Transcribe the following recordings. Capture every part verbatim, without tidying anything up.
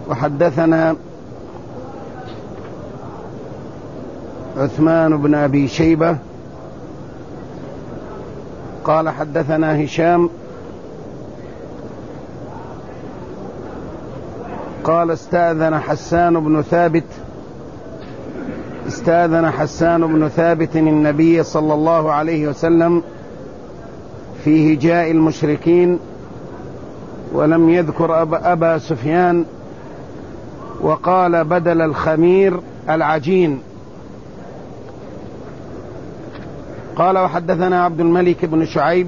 وحدثنا عثمان بن أبي شيبة قال حدثنا هشام قال استأذن حسان بن ثابت استأذن حسان بن ثابت النبي صلى الله عليه وسلم في هجاء المشركين، ولم يذكر أبا, أبا سفيان، وقال بدل الخمير العجين. قال وحدثنا عبد الملك بن شعيب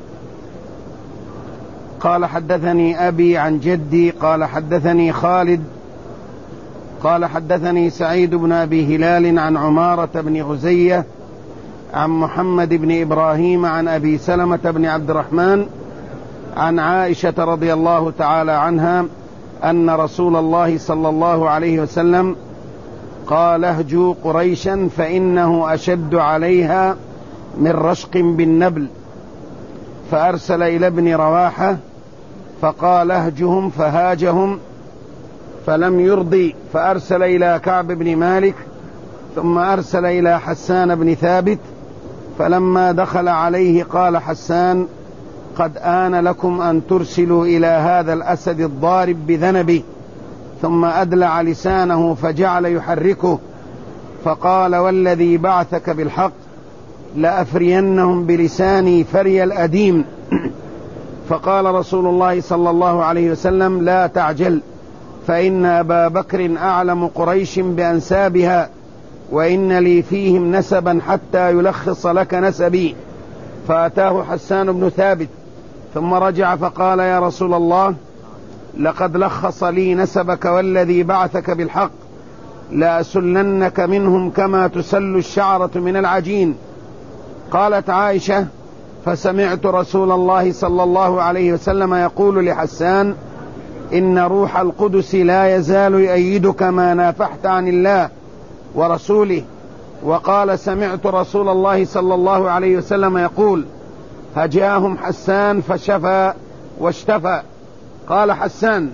قال حدثني أبي عن جدي قال حدثني خالد قال حدثني سعيد بن أبي هلال عن عمارة بن غزية عن محمد بن إبراهيم عن أبي سلمة بن عبد الرحمن عن عائشة رضي الله تعالى عنها أن رسول الله صلى الله عليه وسلم قال اهجوا قريشا فإنه أشد عليها من رشق بالنبل، فأرسل إلى ابن رواحة فقال اهجهم فهاجهم فلم يرضي، فأرسل إلى كعب بن مالك ثم أرسل إلى حسان بن ثابت، فلما دخل عليه قال حسان قد آن لكم أن ترسلوا إلى هذا الأسد الضارب بذنبه، ثم أدلع لسانه فجعل يحركه فقال والذي بعثك بالحق لأفرينهم بلساني فري الأديم. فقال رسول الله صلى الله عليه وسلم لا تعجل، فإن أبا بكر أعلم قريش بأنسابها، وإن لي فيهم نسبا حتى يلخص لك نسبي. فأتاه حسان بن ثابت ثم رجع فقال يا رسول الله لقد لخص لي نسبك والذي بعثك بالحق لأسلنك منهم كما تسل الشعرة من العجين. قالت عائشة فسمعت رسول الله صلى الله عليه وسلم يقول لحسان إن روح القدس لا يزال يؤيدك ما نافحت عن الله ورسوله. وقال سمعت رسول الله صلى الله عليه وسلم يقول هجاهم حسان فشفى واشتفى. قال حسان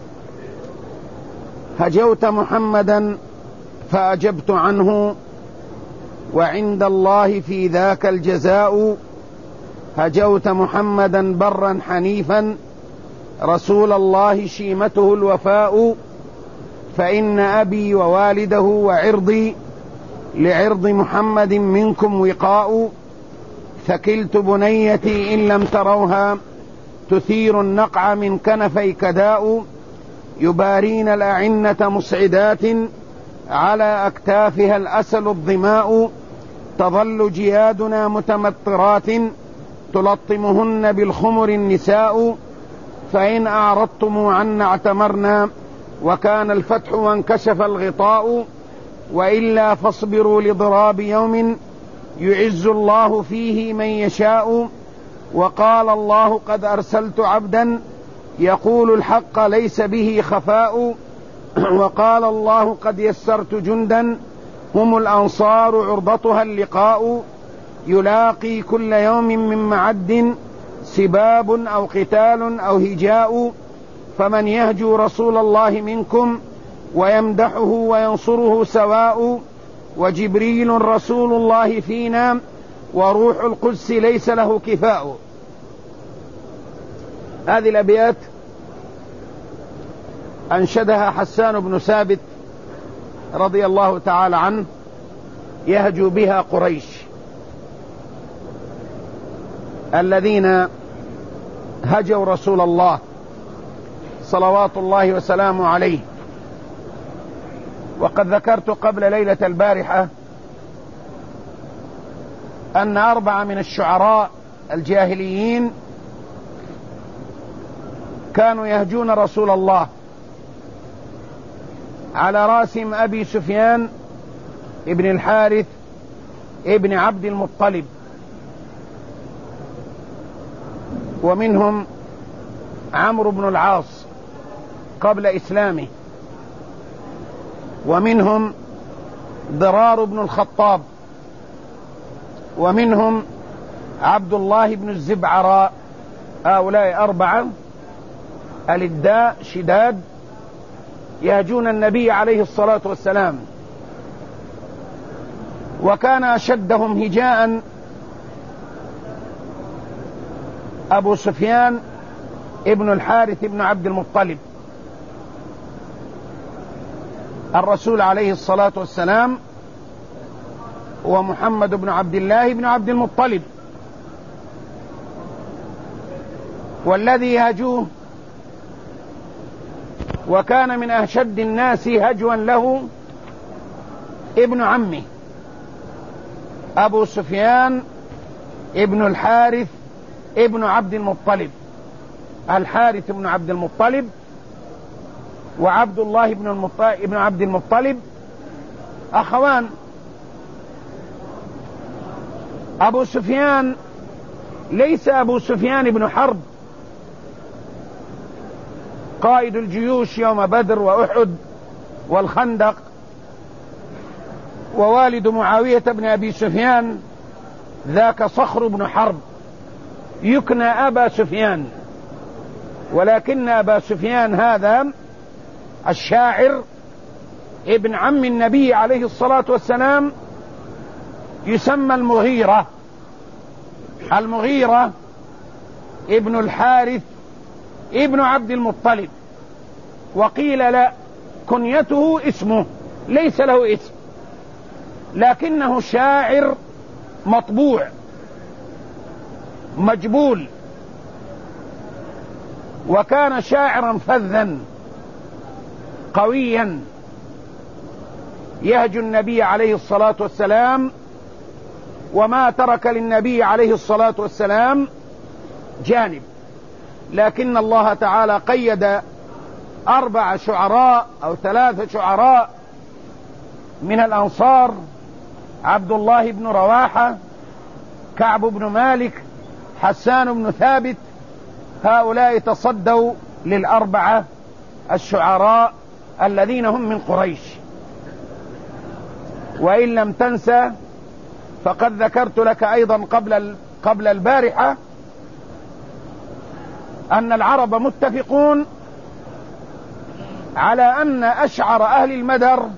هجوت محمدا فأجبت عنه وعند الله في ذاك الجزاء، هجوت محمدا برا حنيفا رسول الله شيمته الوفاء، فإن أبي ووالده وعرضي لعرض محمد منكم وقاء، ثكلت بنيتي إن لم تروها تثير النقع من كنفي كداء، يبارين الأعنة مسعدات على أكتافها الأسل الظماء، تظل جيادنا متمطرات تلطمهن بالخمر النساء، فإن أعرضتم عنا اعتمرنا وكان الفتح وانكشف الغطاء، وإلا فاصبروا لضراب يوم يعز الله فيه من يشاء. وقال الله قد أرسلت عبدا يقول الحق ليس به خفاء، وقال الله قد يسرت جندا هم الأنصار عرضتها اللقاء، يلاقي كل يوم من معد سباب أو قتال أو هجاء، فمن يهجو رسول الله منكم ويمدحه وينصره سواء، وجبريل رسول الله فينا وروح القدس ليس له كفاء. هذه الأبيات أنشدها حسان بن ثابت رضي الله تعالى عنه يهجو بها قريش الذين هجوا رسول الله صلوات الله وسلامه عليه. وقد ذكرت قبل ليلة البارحة أن أربعة من الشعراء الجاهليين كانوا يهجون رسول الله، على راسهم أبي سفيان ابن الحارث ابن عبد المطلب، ومنهم عمرو بن العاص قبل إسلامه، ومنهم ضرار بن الخطاب، ومنهم عبد الله بن الزبعراء. هؤلاء أربعة: الإداء شداد يهجون النبي عليه الصلاة والسلام. وكان أشدهم هجاء أبو سفيان ابن الحارث ابن عبد المطلب. الرسول عليه الصلاة والسلام ومحمد بن عبد الله بن عبد المطلب، والذي يهجوه وكان من أشد الناس هجوا له ابن عمه أبو سفيان ابن الحارث ابن عبد المطلب. الحارث بن عبد المطلب وعبد الله بن المطلب ابن عبد المطلب أخوان. أبو سفيان ليس أبو سفيان بن حرب قائد الجيوش يوم بدر وأحد والخندق ووالد معاوية بن أبي سفيان، ذاك صخر بن حرب يكنى أبا سفيان. ولكن أبا سفيان هذا الشاعر ابن عم النبي عليه الصلاة والسلام يسمى المغيرة. المغيرة ابن الحارث ابن عبد المطلب. وقيل لا، كنيته اسمه، ليس له اسم، لكنه شاعر مطبوع مجبول، وكان شاعرا فذا قويا يهجو النبي عليه الصلاة والسلام، وما ترك للنبي عليه الصلاة والسلام جانب. لكن الله تعالى قيد أربع شعراء أو ثلاثة شعراء من الأنصار: عبد الله بن رواحة، كعب بن مالك، حسان بن ثابت. هؤلاء تصدوا للأربعة الشعراء الذين هم من قريش. وإن لم تنسى فقد ذكرت لك أيضا قبل قبل البارحة أن العرب متفقون على أن أشعر أهل المدر،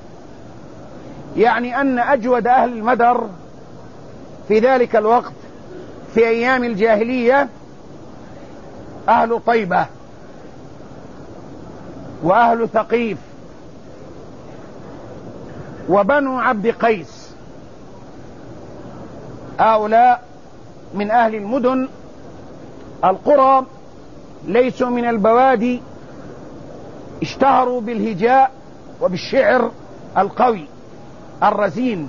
يعني أن أجود أهل المدر في ذلك الوقت في أيام الجاهلية أهل طيبة وأهل ثقيف وبنو عبد قيس. هؤلاء من أهل المدن القرى، ليسوا من البوادي، اشتهروا بالهجاء وبالشعر القوي الرزين.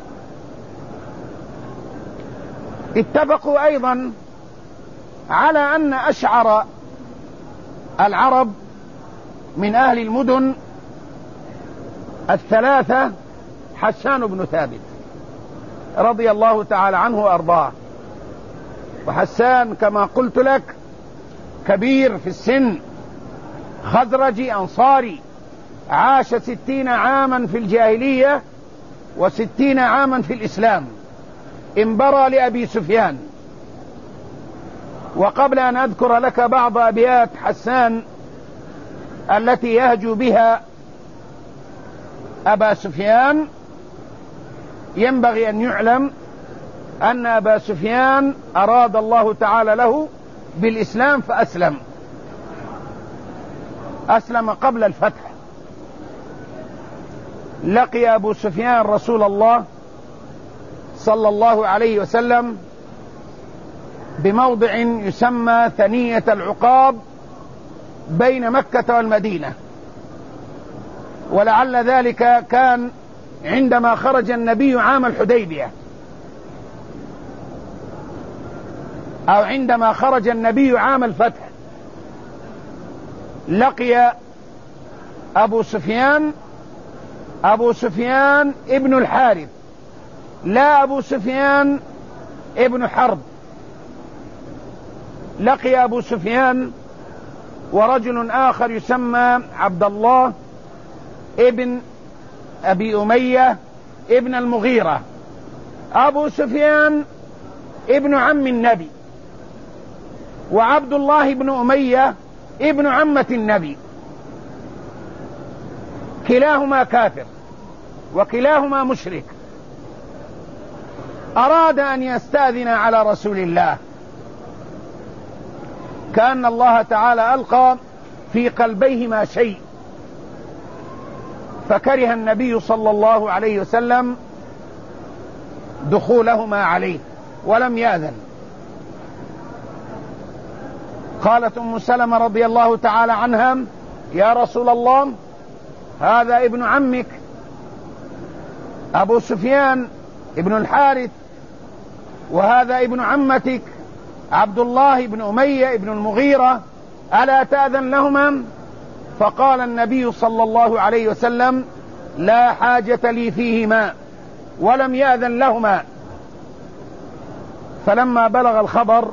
اتفقوا أيضا على أن أشعر العرب من أهل المدن الثلاثة حسان بن ثابت رضي الله تعالى عنه وأرضاه. وحسان كما قلت لك كبير في السن، خزرجي أنصاري، عاش ستين عاما في الجاهلية وستين عاما في الإسلام، انبرى لأبي سفيان. وقبل أن أذكر لك بعض أبيات حسان التي يهجو بها أبا سفيان، ينبغي أن يعلم أن أبا سفيان أراد الله تعالى له بالإسلام فأسلم، أسلم قبل الفتح. لقي أبو سفيان رسول الله صلى الله عليه وسلم بموضع يسمى ثنية العقاب بين مكة والمدينة، ولعل ذلك كان عندما خرج النبي عام الحديبية، أو عندما خرج النبي عام الفتح. لقي أبو سفيان أبو سفيان ابن الحارث، لا أبو سفيان ابن حرب. لقي أبو سفيان ورجل آخر يسمى عبد الله ابن أبي أمية ابن المغيرة. أبو سفيان ابن عم النبي، وعبد الله بن أمية ابن عمة النبي. كلاهما كافر وكلاهما مشرك، أراد أن يستأذن على رسول الله، كأن الله تعالى ألقى في قلبيهما شيء، فكره النبي صلى الله عليه وسلم دخولهما عليه ولم يأذن. قالت أم سلمة رضي الله تعالى عنها: يا رسول الله، هذا ابن عمك أبو سفيان ابن الحارث، وهذا ابن عمتك عبد الله بن أمية ابن المغيرة، ألا تأذن لهما؟ فقال النبي صلى الله عليه وسلم: لا حاجة لي فيهما، ولم يأذن لهما. فلما بلغ الخبر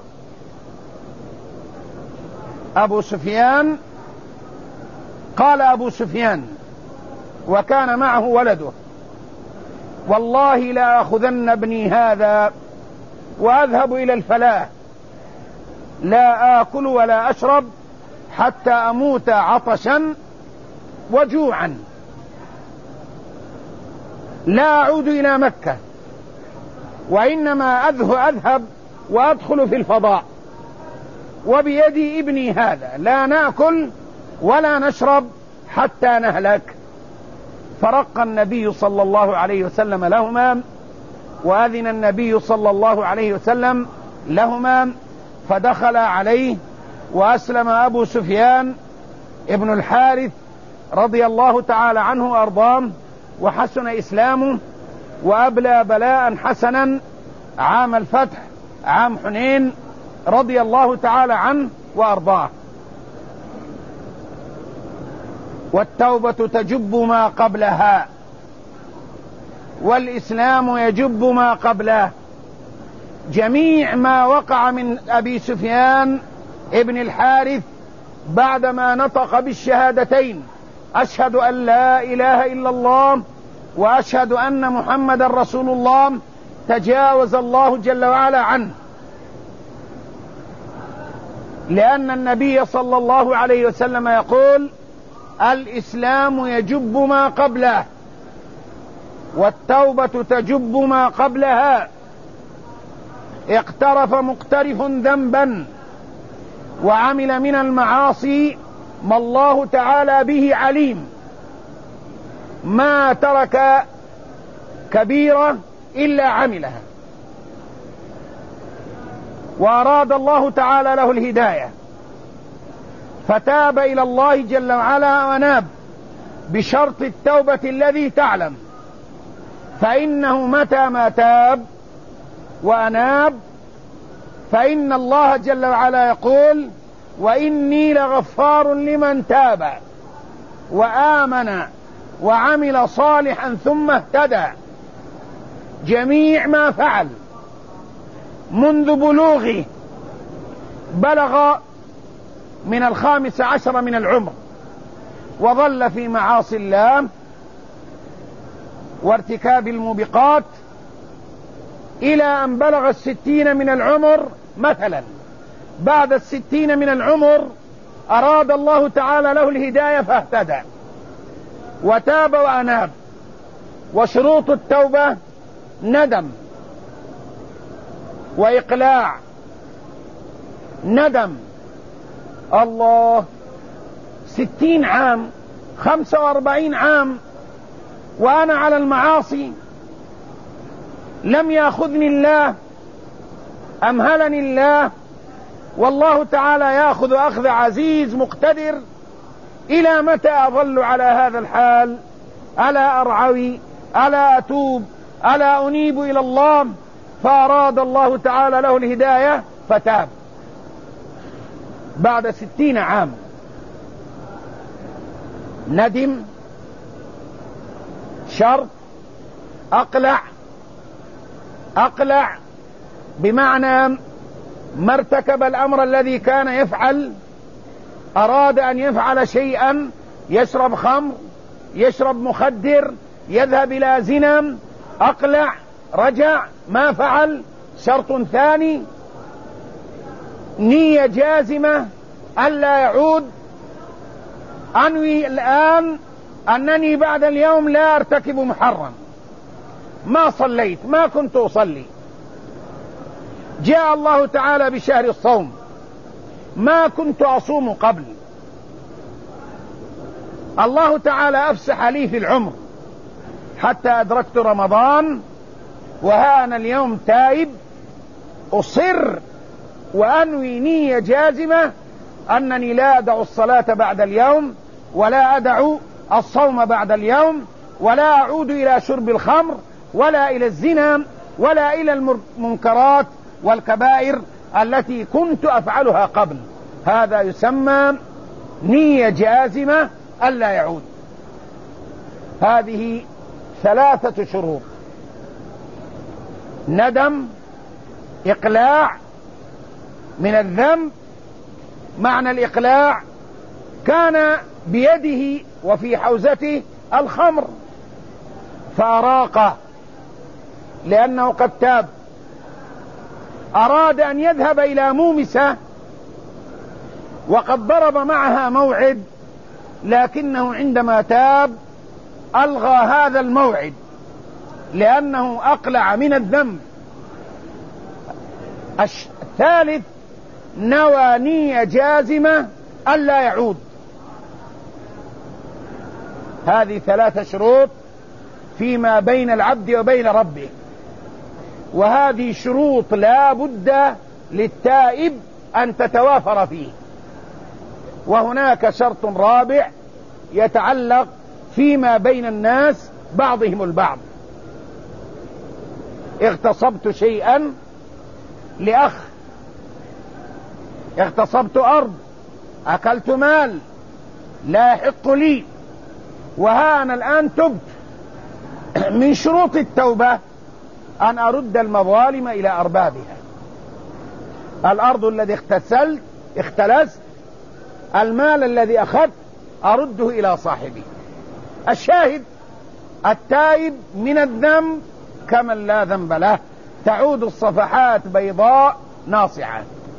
أبو سفيان، قال أبو سفيان وكان معه ولده: والله لا أخذن ابني هذا وأذهب إلى الفلاة، لا آكل ولا أشرب حتى أموت عطشا وجوعا، لا أعود إلى مكة، وإنما أذهب وأدخل في الفضاء، وبيدي ابني هذا، لا نأكل ولا نشرب حتى نهلك. فرق النبي صلى الله عليه وسلم لهما، وأذن النبي صلى الله عليه وسلم لهما، فدخل عليه، وأسلم أبو سفيان ابن الحارث رضي الله تعالى عنه وأرضاه، وحسن إسلامه، وأبلى بلاء حسنا عام الفتح، عام حنين، رضي الله تعالى عنه وأرضاه. والتوبة تجب ما قبلها، والإسلام يجب ما قبله. جميع ما وقع من أبي سفيان ابن الحارث بعدما نطق بالشهادتين: أشهد أن لا إله إلا الله وأشهد أن محمد رسول الله، تجاوز الله جل وعلا عنه، لأن النبي صلى الله عليه وسلم يقول: الإسلام يجب ما قبله، والتوبة تجب ما قبلها. اقترف مقترف ذنبا وعمل من المعاصي ما الله تعالى به عليم، ما ترك كبيرة إلا عملها، وأراد الله تعالى له الهداية، فتاب إلى الله جل وعلا وناب بشرط التوبة الذي تعلم، فإنه متى ما تاب وأناب فإن الله جل وعلا يقول: وإني لغفار لمن تاب وآمن وعمل صالحا ثم اهتدى. جميع ما فعل منذ بلوغه، بلغ من الخامس عشر من العمر وظل في معاصي الله وارتكاب الموبقات إلى أن بلغ الستين من العمر. مثلا بعد الستين من العمر أراد الله تعالى له الهداية فاهتدى وتاب وأناب. وشروط التوبة ندم وإقلاع. ندم: الله، ستين عام، خمسة واربعين عام وأنا على المعاصي، لم يأخذني الله، أمهلني الله، والله تعالى يأخذ أخذ عزيز مقتدر. إلى متى أظل على هذا الحال؟ ألا أرعوي؟ ألا أتوب؟ ألا أنيب إلى الله؟ فأراد الله تعالى له الهداية فتاب بعد ستين عام. ندم، شرط، أقلع. أقلع بمعنى ما ارتكب الأمر الذي كان يفعل، أراد أن يفعل شيئا، يشرب خمر، يشرب مخدر، يذهب إلى زنا، أقلع، رجع، ما فعل. شرط ثاني: نية جازمة ألا يعود. أنوي الآن أنني بعد اليوم لا أرتكب محرم، ما صليت، ما كنت أصلي. جاء الله تعالى بشهر الصوم، ما كنت أصوم قبل. الله تعالى أفسح لي في العمر حتى أدركت رمضان، وها أنا اليوم تائب، أصر وأنوي نية جازمة أنني لا أدع الصلاة بعد اليوم، ولا أدع الصوم بعد اليوم، ولا أعود إلى شرب الخمر، ولا إلى الزنا، ولا إلى المنكرات والكبائر التي كنت أفعلها قبل. هذا يسمى نية جازمة ألا يعود. هذه ثلاثة شروط: ندم، إقلاع من الذنب. معنى الإقلاع: كان بيده وفي حوزته الخمر فأراقه لأنه قد تاب، أراد أن يذهب إلى مومسة وقد ضرب معها موعد، لكنه عندما تاب ألغى هذا الموعد لأنه أقلع من الذنب. الثالث: نوى نية جازمة ألا يعود. هذه ثلاث شروط فيما بين العبد وبين ربه، وهذه شروط لا بد للتائب أن تتوافر فيه. وهناك شرط رابع يتعلق فيما بين الناس بعضهم البعض: اغتصبت شيئا لأخ، اغتصبت أرض، أكلت مال لا يحق لي، وها أنا الآن تبت. من شروط التوبة أن أرد المظالم إلى أربابها. الأرض الذي اغتسلت اختلست، المال الذي أخذت أرده إلى صاحبه. الشاهد: التائب من الذنب كمن لا ذنب له، تعود الصفحات بيضاء ناصعة.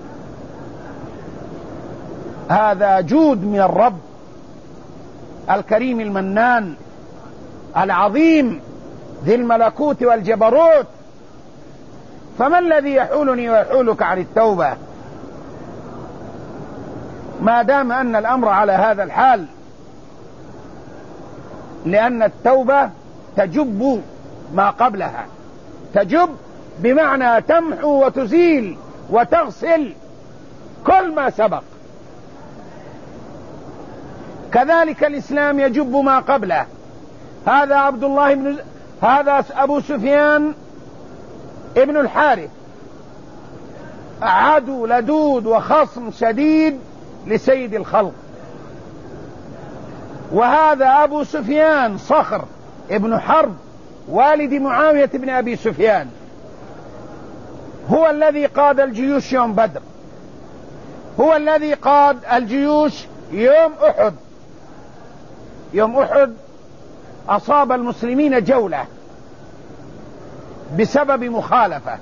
هذا جود من الرب الكريم المنان العظيم ذي الملكوت والجبروت. فما الذي يحولني ويحولك عن التوبة ما دام أن الأمر على هذا الحال؟ لأن التوبة تجب ما قبلها. تجب بمعنى تمحو وتزيل وتغسل كل ما سبق. كذلك الإسلام يجب ما قبله. هذا عبد الله بن هذا أبو سفيان ابن الحارث، عدو لدود وخصم شديد لسيد الخلق. وهذا أبو سفيان صخر ابن حرب والد معاوية بن أبي سفيان، هو الذي قاد الجيوش يوم بدر، هو الذي قاد الجيوش يوم أحد. يوم أحد أصاب المسلمين جولة بسبب مخالفة،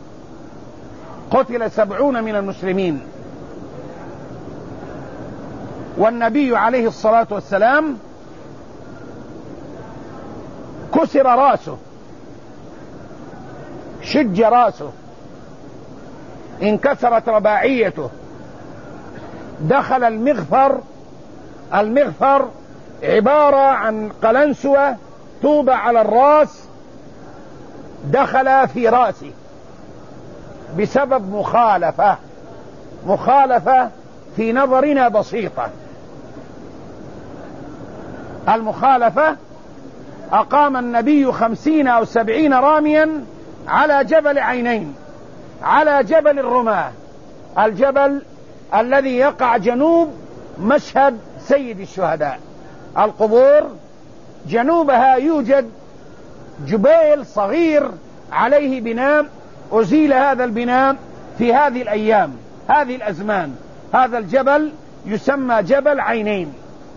قتل سبعون من المسلمين، والنبي عليه الصلاة والسلام كسر راسه، شج راسه، انكسرت رباعيته، دخل المغفر. المغفر عبارة عن قلنسوة توضع على الراس، دخل في راسه بسبب مخالفة. مخالفة في نظرنا بسيطة. المخالفة: أقام النبي خمسين أو سبعين راميا على جبل عينين، على جبل الرماة، الجبل الذي يقع جنوب مشهد سيد الشهداء. القبور جنوبها يوجد جبيل صغير عليه بناء، أزيل هذا البناء في هذه الأيام، هذه الأزمان. هذا الجبل يسمى جبل عينين،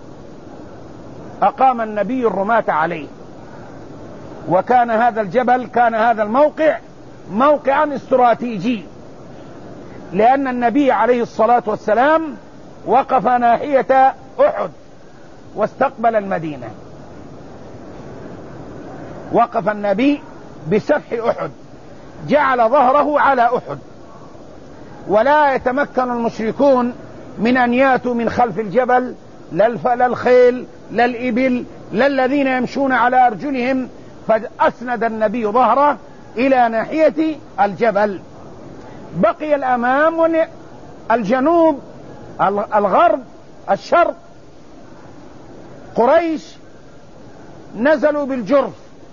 أقام النبي الرماة عليه. وكان هذا الجبل، كان هذا الموقع موقعا استراتيجي، لأن النبي عليه الصلاة والسلام وقف ناحية أحد واستقبل المدينة. وقف النبي بسفح أحد، جعل ظهره على أحد، ولا يتمكن المشركون من أن ياتوا من خلف الجبل، لا الخيل لا الإبل لا الذين يمشون على أرجلهم، فأسند النبي ظهره إلى ناحية الجبل. بقي الأمام والجنوب، الغرب الشرق. قريش نزلوا بالجرف،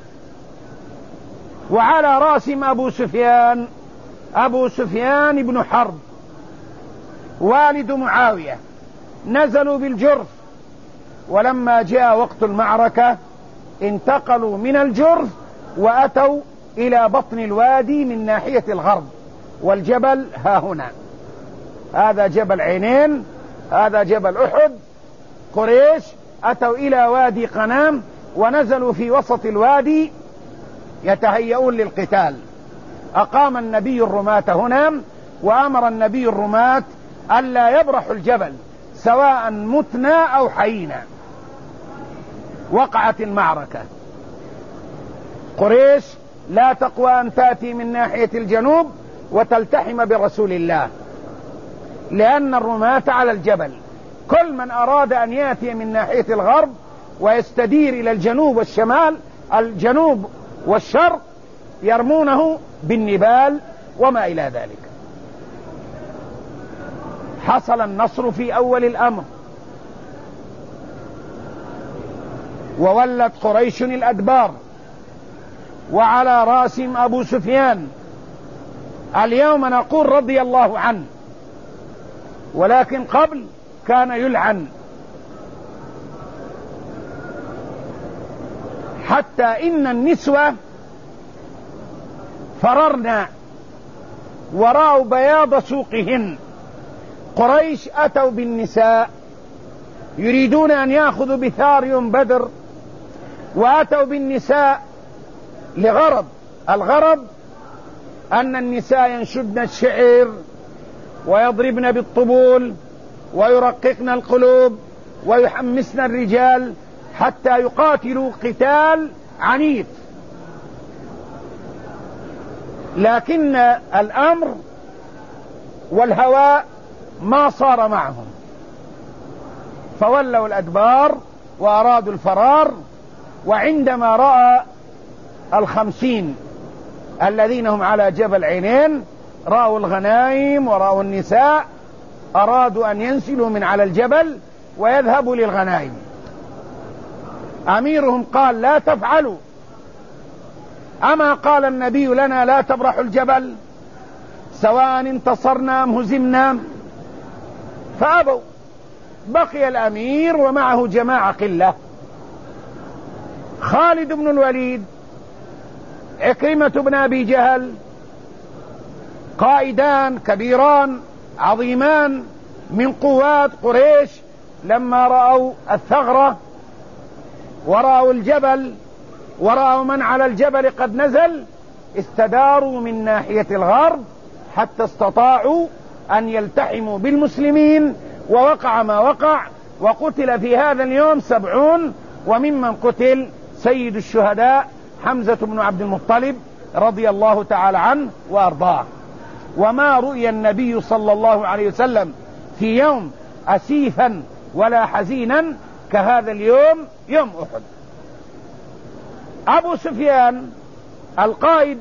وعلى رأسهم أبو سفيان أبو سفيان بن حرب والد معاوية، نزلوا بالجرف. ولما جاء وقت المعركة انتقلوا من الجرف وأتوا إلى بطن الوادي من ناحية الغرب، والجبل ها هنا، هذا جبل عينين، هذا جبل أحد. قريش أتوا إلى وادي قنام ونزلوا في وسط الوادي يتهيئون للقتال. أقام النبي الرماة هنا، وأمر النبي الرماة ألا يبرحوا الجبل سواء متنا أو حيينا. وقعت المعركة. قريش لا تقوى أن تأتي من ناحية الجنوب وتلتحم برسول الله، لأن الرماة على الجبل. كل من أراد أن يأتي من ناحية الغرب ويستدير إلى الجنوب والشمال، الجنوب والشرق، يرمونه بالنبال وما إلى ذلك. حصل النصر في أول الأمر، وولت قريش الأدبار، وعلى رأسهم أبو سفيان. اليوم نقول رضي الله عنه، ولكن قبل كان يلعن، حتى إن النسوة فررنا ورأوا بياض سوقهن. قريش أتوا بالنساء يريدون أن يأخذوا بثار يوم بدر، وأتوا بالنساء لغرض، الغرض أن النساء ينشدن الشعر ويضربن بالطبول ويرققن القلوب ويحمسن الرجال حتى يقاتلوا قتال عنيف. لكن الأمر والهواء ما صار معهم، فولوا الأدبار وأرادوا الفرار. وعندما رأى الخمسين الذين هم على جبل عينين، رأوا الغنائم ورأوا النساء، أرادوا أن ينزلوا من على الجبل ويذهبوا للغنائم. أميرهم قال: لا تفعلوا، أما قال النبي لنا لا تبرحوا الجبل سواء انتصرنا أم هزمنا؟ فأبوا. بقي الأمير ومعه جماعة قلة، خالد بن الوليد، عكرمة بن أبي جهل، قائدان كبيران عظيمان من قوات قريش. لما رأوا الثغرة ورأوا الجبل ورأوا من على الجبل قد نزل، استداروا من ناحية الغرب حتى استطاعوا أن يلتحموا بالمسلمين، ووقع ما وقع. وقتل في هذا اليوم سبعون، وممن قتل سيد الشهداء حمزة بن عبد المطلب رضي الله تعالى عنه وأرضاه. وما رؤي النبي صلى الله عليه وسلم في يوم أسيفا ولا حزينا كهذا اليوم، يوم أحد. أبو سفيان القائد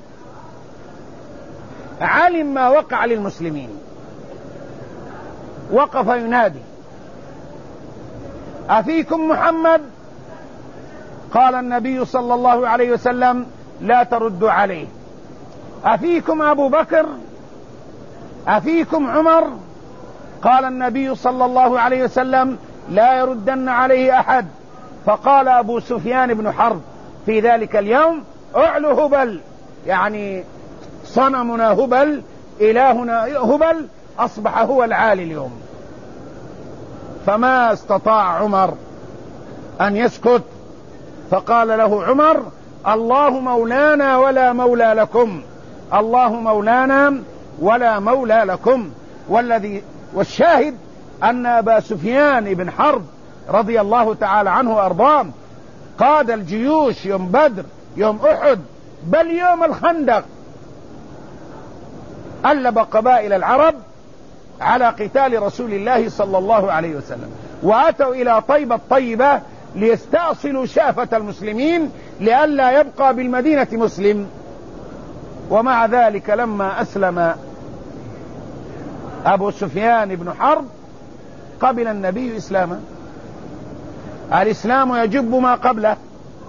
علم ما وقع للمسلمين، وقف ينادي: أفيكم محمد؟ قال النبي صلى الله عليه وسلم: لا تردوا عليه. أفيكم أبو بكر؟ أفيكم عمر؟ قال النبي صلى الله عليه وسلم: لا يردن عليه أحد. فقال أبو سفيان بن حرب في ذلك اليوم: اعلو هبل، يعني صنمنا هبل، إلهنا هبل، أصبح هو العالي اليوم. فما استطاع عمر أن يسكت، فقال له عمر: الله مولانا ولا مولى لكم، الله مولانا ولا مولى لكم. والذي والشاهد أن أبا سفيان بن حرب رضي الله تعالى عنه وأرضاه قاد الجيوش يوم بدر يوم أحد بل يوم الخندق ألب قبائل العرب على قتال رسول الله صلى الله عليه وسلم، وأتوا إلى طيبة الطيبة ليستأصلوا شافة المسلمين لئلا يبقى بالمدينة مسلم. ومع ذلك لما أسلم أبو سفيان بن حرب قبل النبي إسلامه. الإسلام يجب ما قبله.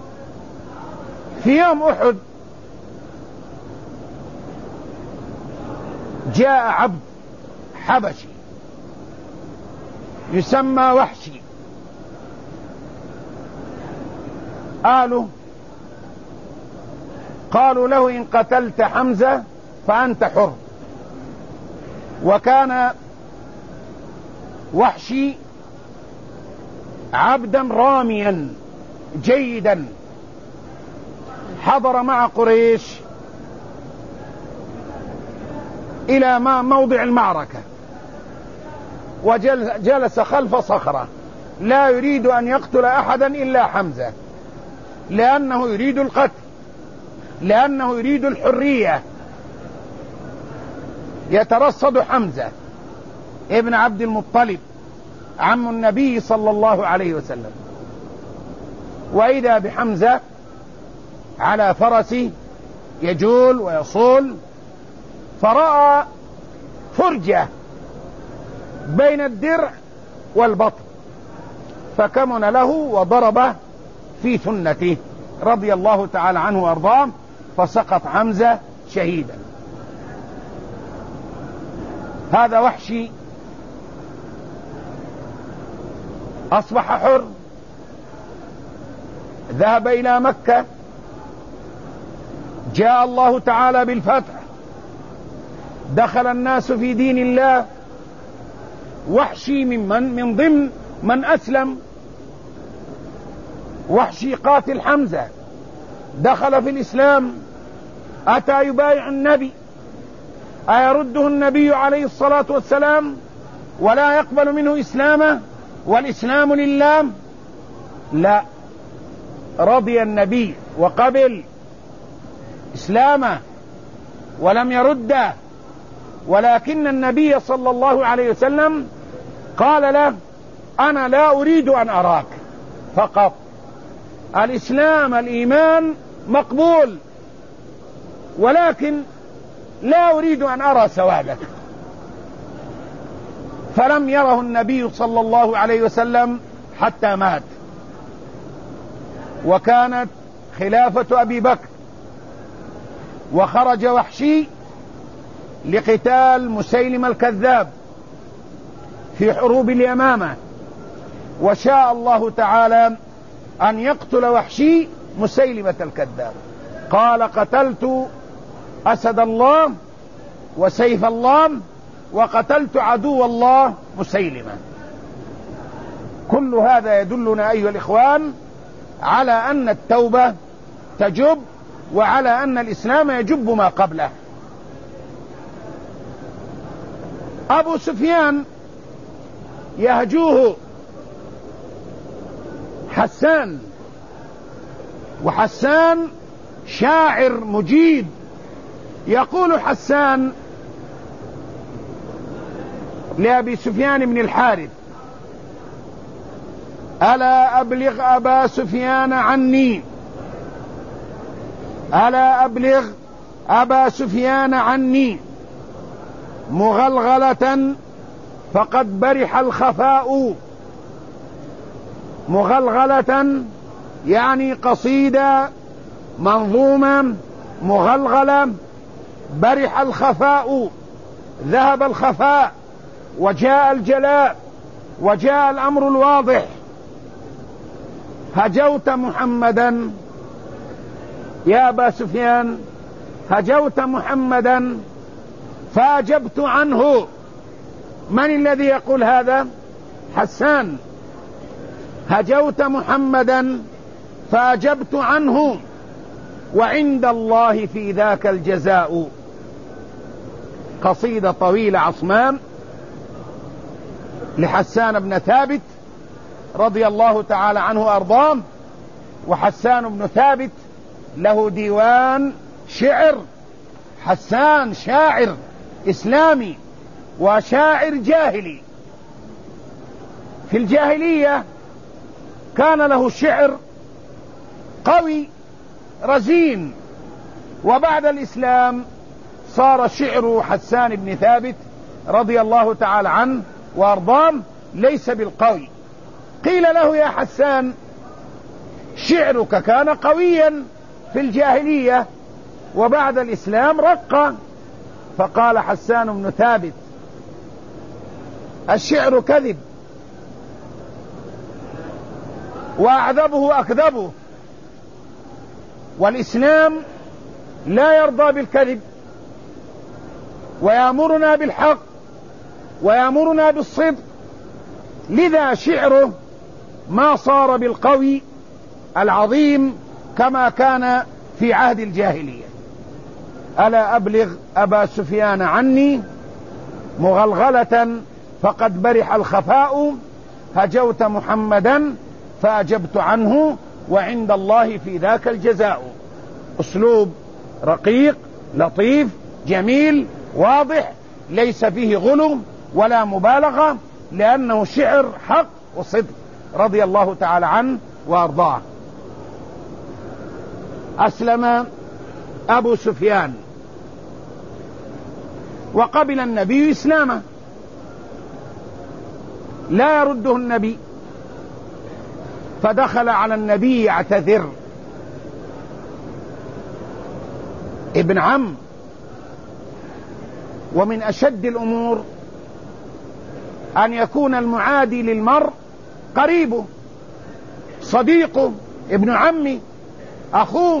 في يوم أحد جاء عبد حبشي يسمى وحشي، قالوا قالوا له إن قتلت حمزة فأنت حر. وكان وحشي عبدا راميا جيدا، حضر مع قريش إلى ما موضع المعركة وجلس خلف صخرة، لا يريد أن يقتل أحدا إلا حمزة، لأنه يريد القتل، لأنه يريد الحرية. يترصد حمزة ابن عبد المطلب عم النبي صلى الله عليه وسلم، وإذا بحمزة على فرسه يجول ويصول، فرأى فرجة بين الدرع والبطن فكمن له وضربه في ثنته رضي الله تعالى عنه وارضاه، فسقط حمزة شهيدا. هذا وحشي أصبح حر، ذهب إلى مكة، جاء الله تعالى بالفتح، دخل الناس في دين الله. وحشي من من, من ضمن من أسلم. وحشي قاتل حمزة دخل في الإسلام، أتى يبايع النبي، أيرده النبي عليه الصلاة والسلام ولا يقبل منه إسلامه والإسلام لله؟ لا، رضي النبي وقبل إسلامه ولم يرده، ولكن النبي صلى الله عليه وسلم قال له أنا لا أريد أن أراك فقط، الإسلام الإيمان مقبول، ولكن لا أريد أن أرى سوادك. فلم يره النبي صلى الله عليه وسلم حتى مات. وكانت خلافة أبي بكر، وخرج وحشي لقتال مسيلمة الكذاب في حروب اليمامة، وشاء الله تعالى أن يقتل وحشي مسيلمة الكذاب. قال قتلت أسد الله وسيف الله وقتلت عدو الله مسيلمة. كل هذا يدلنا أيها الإخوان على أن التوبة تجب، وعلى أن الإسلام يجب ما قبله. أبو سفيان يهجوه حسان، وحسان شاعر مجيد. يقول حسان لأبي سفيان بن الحارث ألا أبلغ أبا سفيان عني، ألا أبلغ أبا سفيان عني مغلغلة فقد برح الخفاء. مغلغلة يعني قصيدة منظومة مغلغلة، برح الخفاء، ذهب الخفاء وجاء الجلاء وجاء الأمر الواضح. هجوت محمدا يا أبا سفيان، هجوت محمدا فأجبت عنه. من الذي يقول هذا؟ حسان. هجوت محمدا فأجبت عنه وعند الله في ذاك الجزاء. قصيدة طويلة عصمام لحسان بن ثابت رضي الله تعالى عنه وأرضاه. وحسان بن ثابت له ديوان شعر. حسان شاعر إسلامي وشاعر جاهلي. في الجاهلية كان له شعر قوي رزين، وبعد الإسلام صار شعر حسان بن ثابت رضي الله تعالى عنه وأرضاه ليس بالقوي. قيل له: يا حسان، شعرك كان قويا في الجاهلية وبعد الإسلام رق. فقال حسان بن ثابت: الشعر كذب، وأعذبه أكذبه، والإسلام لا يرضى بالكذب، ويأمرنا بالحق ويأمرنا بالصدق، لذا شعره ما صار بالقوي العظيم كما كان في عهد الجاهلية. ألا أبلغ أبا سفيان عني مغلغلة فقد برح الخفاء، هجوت محمدا فأجبت عنه وعند الله في ذاك الجزاء. أسلوب رقيق لطيف جميل واضح، ليس فيه غلو ولا مبالغة، لأنه شعر حق وصدق رضي الله تعالى عنه وأرضاه. أسلم أبو سفيان وقبل النبي إسلامه، لا يرده النبي، فدخل على النبي يعتذر. ابن عم، ومن أشد الأمور أن يكون المعادي للمرء قريبه، صديقه، ابن عمي، أخوه.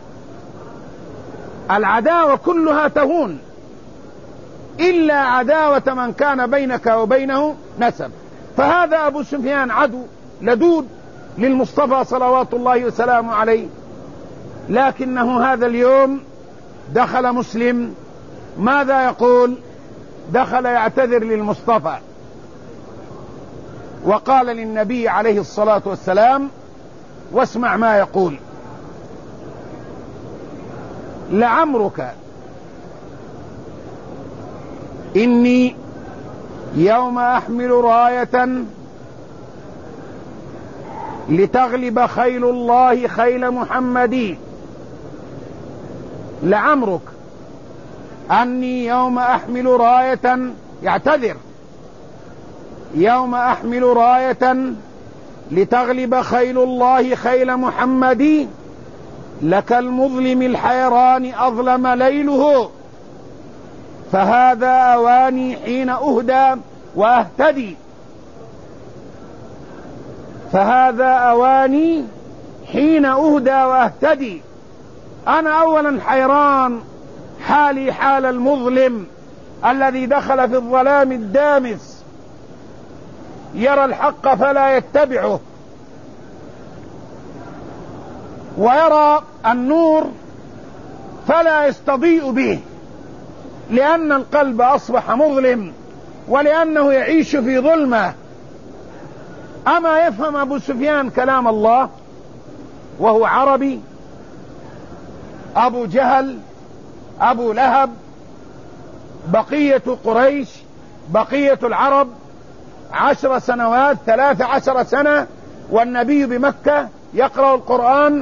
العداوة كلها تهون إلا عداوة من كان بينك وبينه نسب. فهذا أبو سفيان عدو لدود للمصطفى صلوات الله وسلامه عليه، لكنه هذا اليوم دخل مسلم، ماذا يقول؟ دخل يعتذر للمصطفى، وقال للنبي عليه الصلاة والسلام، واسمع ما يقول: لعمرك إني يوم أحمل راية لتغلب خيل الله خيل محمد. لعمرك أني يوم أحمل راية، يعتذر، يوم أحمل راية لتغلب خيل الله خيل محمد، لك المظلم الحيران أظلم ليله، فهذا أواني حين أهدى وأهتدي. فهذا أواني حين أهدى وأهتدي. أنا أولا حيران، حالي حال المظلم الذي دخل في الظلام الدامس، يرى الحق فلا يتبعه، ويرى النور فلا يستضيء به، لأن القلب أصبح مظلم ولأنه يعيش في ظلمة. أما يفهم أبو سفيان كلام الله وهو عربي؟ أبو جهل، أبو لهب، بقية قريش، بقية العرب، عشر سنوات، ثلاث عشر سنة، والنبي بمكة يقرأ القرآن،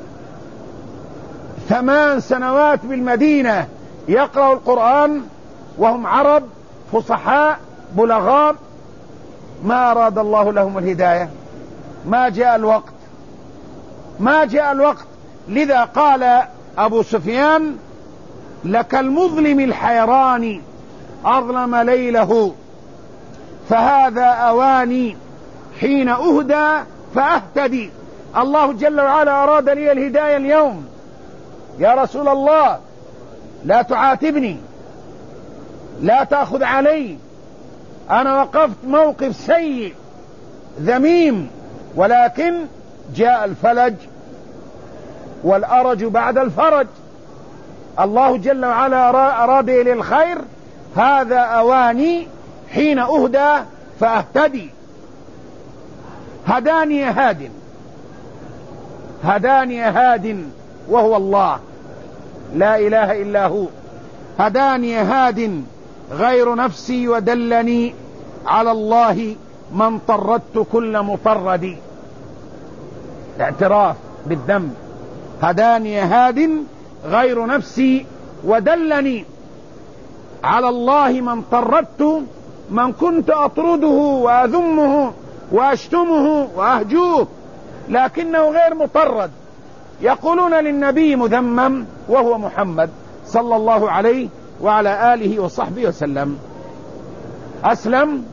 ثمان سنوات بالمدينة يقرأ القرآن، وهم عرب فصحاء بلغاء، ما أراد الله لهم الهداية، ما جاء الوقت، ما جاء الوقت. لذا قال أبو سفيان: لك المظلم الحيران أظلم ليله، فهذا أواني حين أهدى فأهتدي. الله جل وعلا أراد لي الهداية اليوم، يا رسول الله لا تعاتبني، لا تأخذ علي، أنا وقفت موقف سيء ذميم، ولكن جاء الفلج والأرج بعد الفرج. الله جل وعلا أراد لي الخير، هذا أواني حين أهدى فأهتدي. هداني هاد، هداني هاد وهو الله لا إله إلا هو. هداني هاد غير نفسي ودلني على الله من طردت كل مطرد. اعتراف بالذنب. هداني هاد غير نفسي ودلني على الله من طردت من كنت أطرده وأذمه وأشتمه وأهجوه، لكنه غير مطرد. يقولون للنبي مذمم وهو محمد صلى الله عليه وعلى آله وصحبه وسلم. أسلم،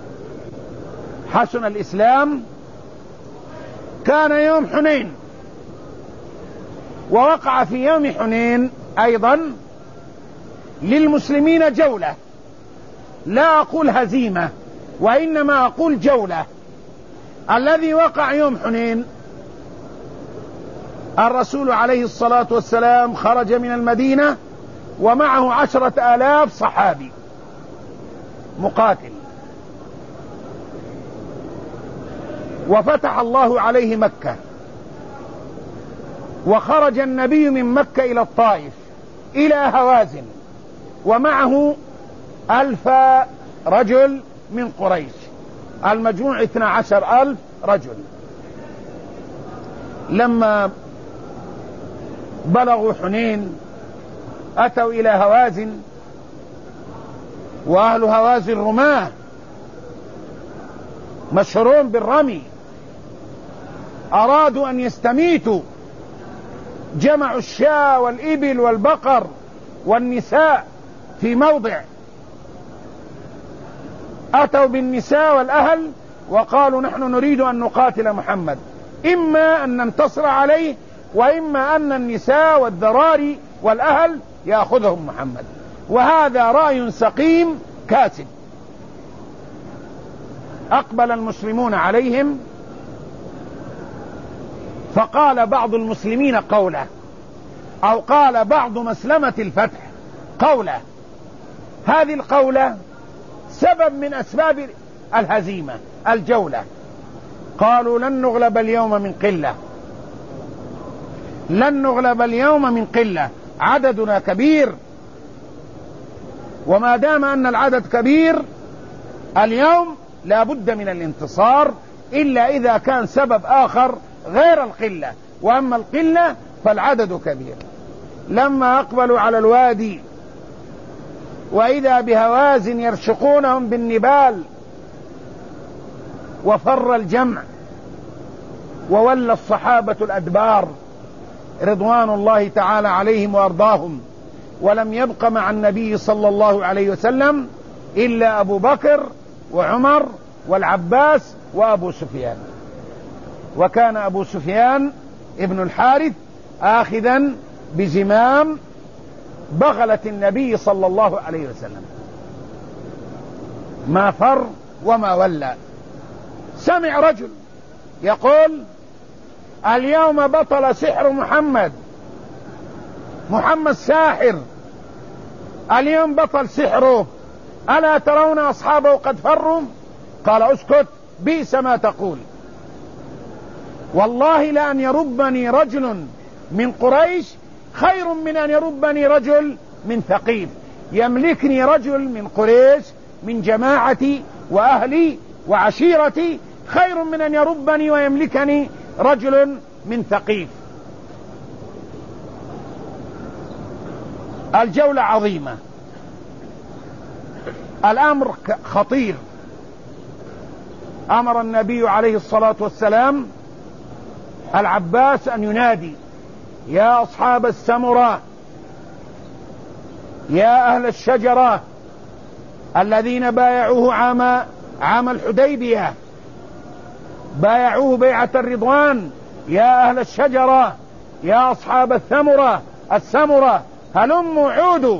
حسن الإسلام. كان يوم حنين، ووقع في يوم حنين أيضا للمسلمين جولة، لا أقول هزيمة وإنما أقول جولة. الذي وقع يوم حنين الرسول عليه الصلاة والسلام خرج من المدينة ومعه عشرة آلاف صحابي مقاتل، وفتح الله عليه مكة، وخرج النبي من مكة إلى الطائف إلى هوازن ومعه ألف رجل من قريش، المجموع اثنا عشر ألف رجل. لما بلغوا حنين أتوا إلى هوازن، وأهل هوازن رماه مشهورون بالرمي، أرادوا أن يستميتوا، جمعوا الشاة والإبل والبقر والنساء في موضع، أتوا بالنساء والأهل وقالوا نحن نريد أن نقاتل محمد، إما أن ننتصر عليه وإما أن النساء والذراري والأهل يأخذهم محمد. وهذا رأي سقيم كاسد. أقبل المسلمون عليهم، فقال بعض المسلمين قوله، أو قال بعض مسلمة الفتح قوله. هذه القولة سبب من أسباب الهزيمة الجولة. قالوا لن نغلب اليوم من قلة، لن نغلب اليوم من قلة، عددنا كبير، وما دام أن العدد كبير اليوم لا بد من الانتصار، إلا إذا كان سبب آخر غير القلة، وأما القلة فالعدد كبير. لما أقبلوا على الوادي وإذا بهوازن يرشقونهم بالنبال، وفر الجمع وولى الصحابة الأدبار رضوان الله تعالى عليهم وأرضاهم، ولم يبق مع النبي صلى الله عليه وسلم إلا أبو بكر وعمر والعباس وأبو سفيان. وكان أبو سفيان ابن الحارث آخذا بزمام بغلة النبي صلى الله عليه وسلم، ما فر وما ولى. سمع رجل يقول اليوم بطل سحر محمد، محمد ساحر، اليوم بطل سحره، ألا ترون أصحابه قد فروا؟ قال اسكت، بئس ما تقول، والله لأن يربني رجل من قريش خير من أن يربني رجل من ثقيف. يملكني رجل من قريش من جماعتي وأهلي وعشيرتي خير من أن يربني ويملكني رجل من ثقيف. الجولة عظيمة، الأمر خطير. أمر النبي عليه الصلاة والسلام العباس أن ينادي يا أصحاب السمرة، يا أهل الشجرة الذين بايعوه عام عام الحديبية، بايعوه بيعة الرضوان، يا أهل الشجرة، يا أصحاب الثمرة السمرة هلموا عودوا.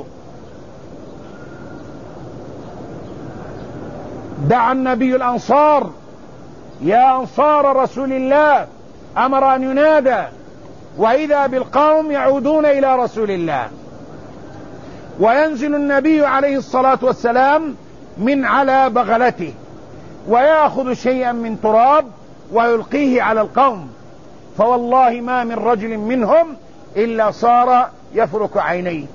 دعا النبي الأنصار، يا أنصار رسول الله، أمر أن ينادى، وإذا بالقوم يعودون إلى رسول الله، وينزل النبي عليه الصلاة والسلام من على بغلته ويأخذ شيئا من تراب ويلقيه على القوم، فوالله ما من رجل منهم إلا صار يفرك عينيه،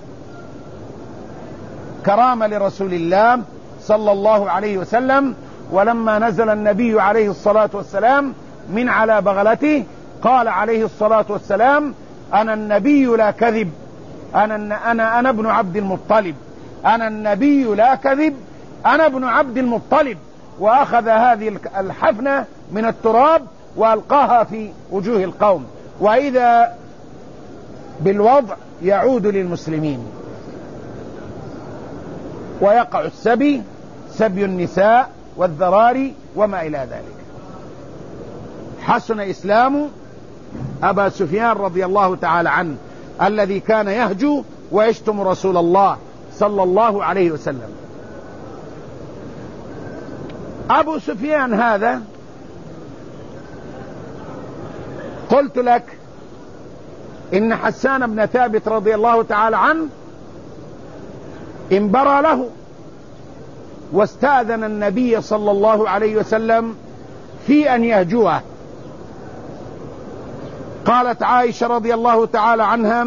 كرامة لرسول الله صلى الله عليه وسلم. ولما نزل النبي عليه الصلاة والسلام من على بغلته قال عليه الصلاة والسلام: أنا النبي لا كذب، أنا, أنا, أنا ابن عبد المطلب، أنا النبي لا كذب، أنا ابن عبد المطلب. وأخذ هذه الحفنة من التراب وألقاها في وجوه القوم، وإذا بالوضع يعود للمسلمين ويقع السبي، سبي النساء والذراري وما إلى ذلك. حسن إسلام أبا سفيان رضي الله تعالى عنه الذي كان يهجو ويشتم رسول الله صلى الله عليه وسلم. أبو سفيان هذا قلت لك إن حسان بن ثابت رضي الله تعالى عنه انبرى له واستأذن النبي صلى الله عليه وسلم في أن يهجوه. قالت عائشة رضي الله تعالى عنها،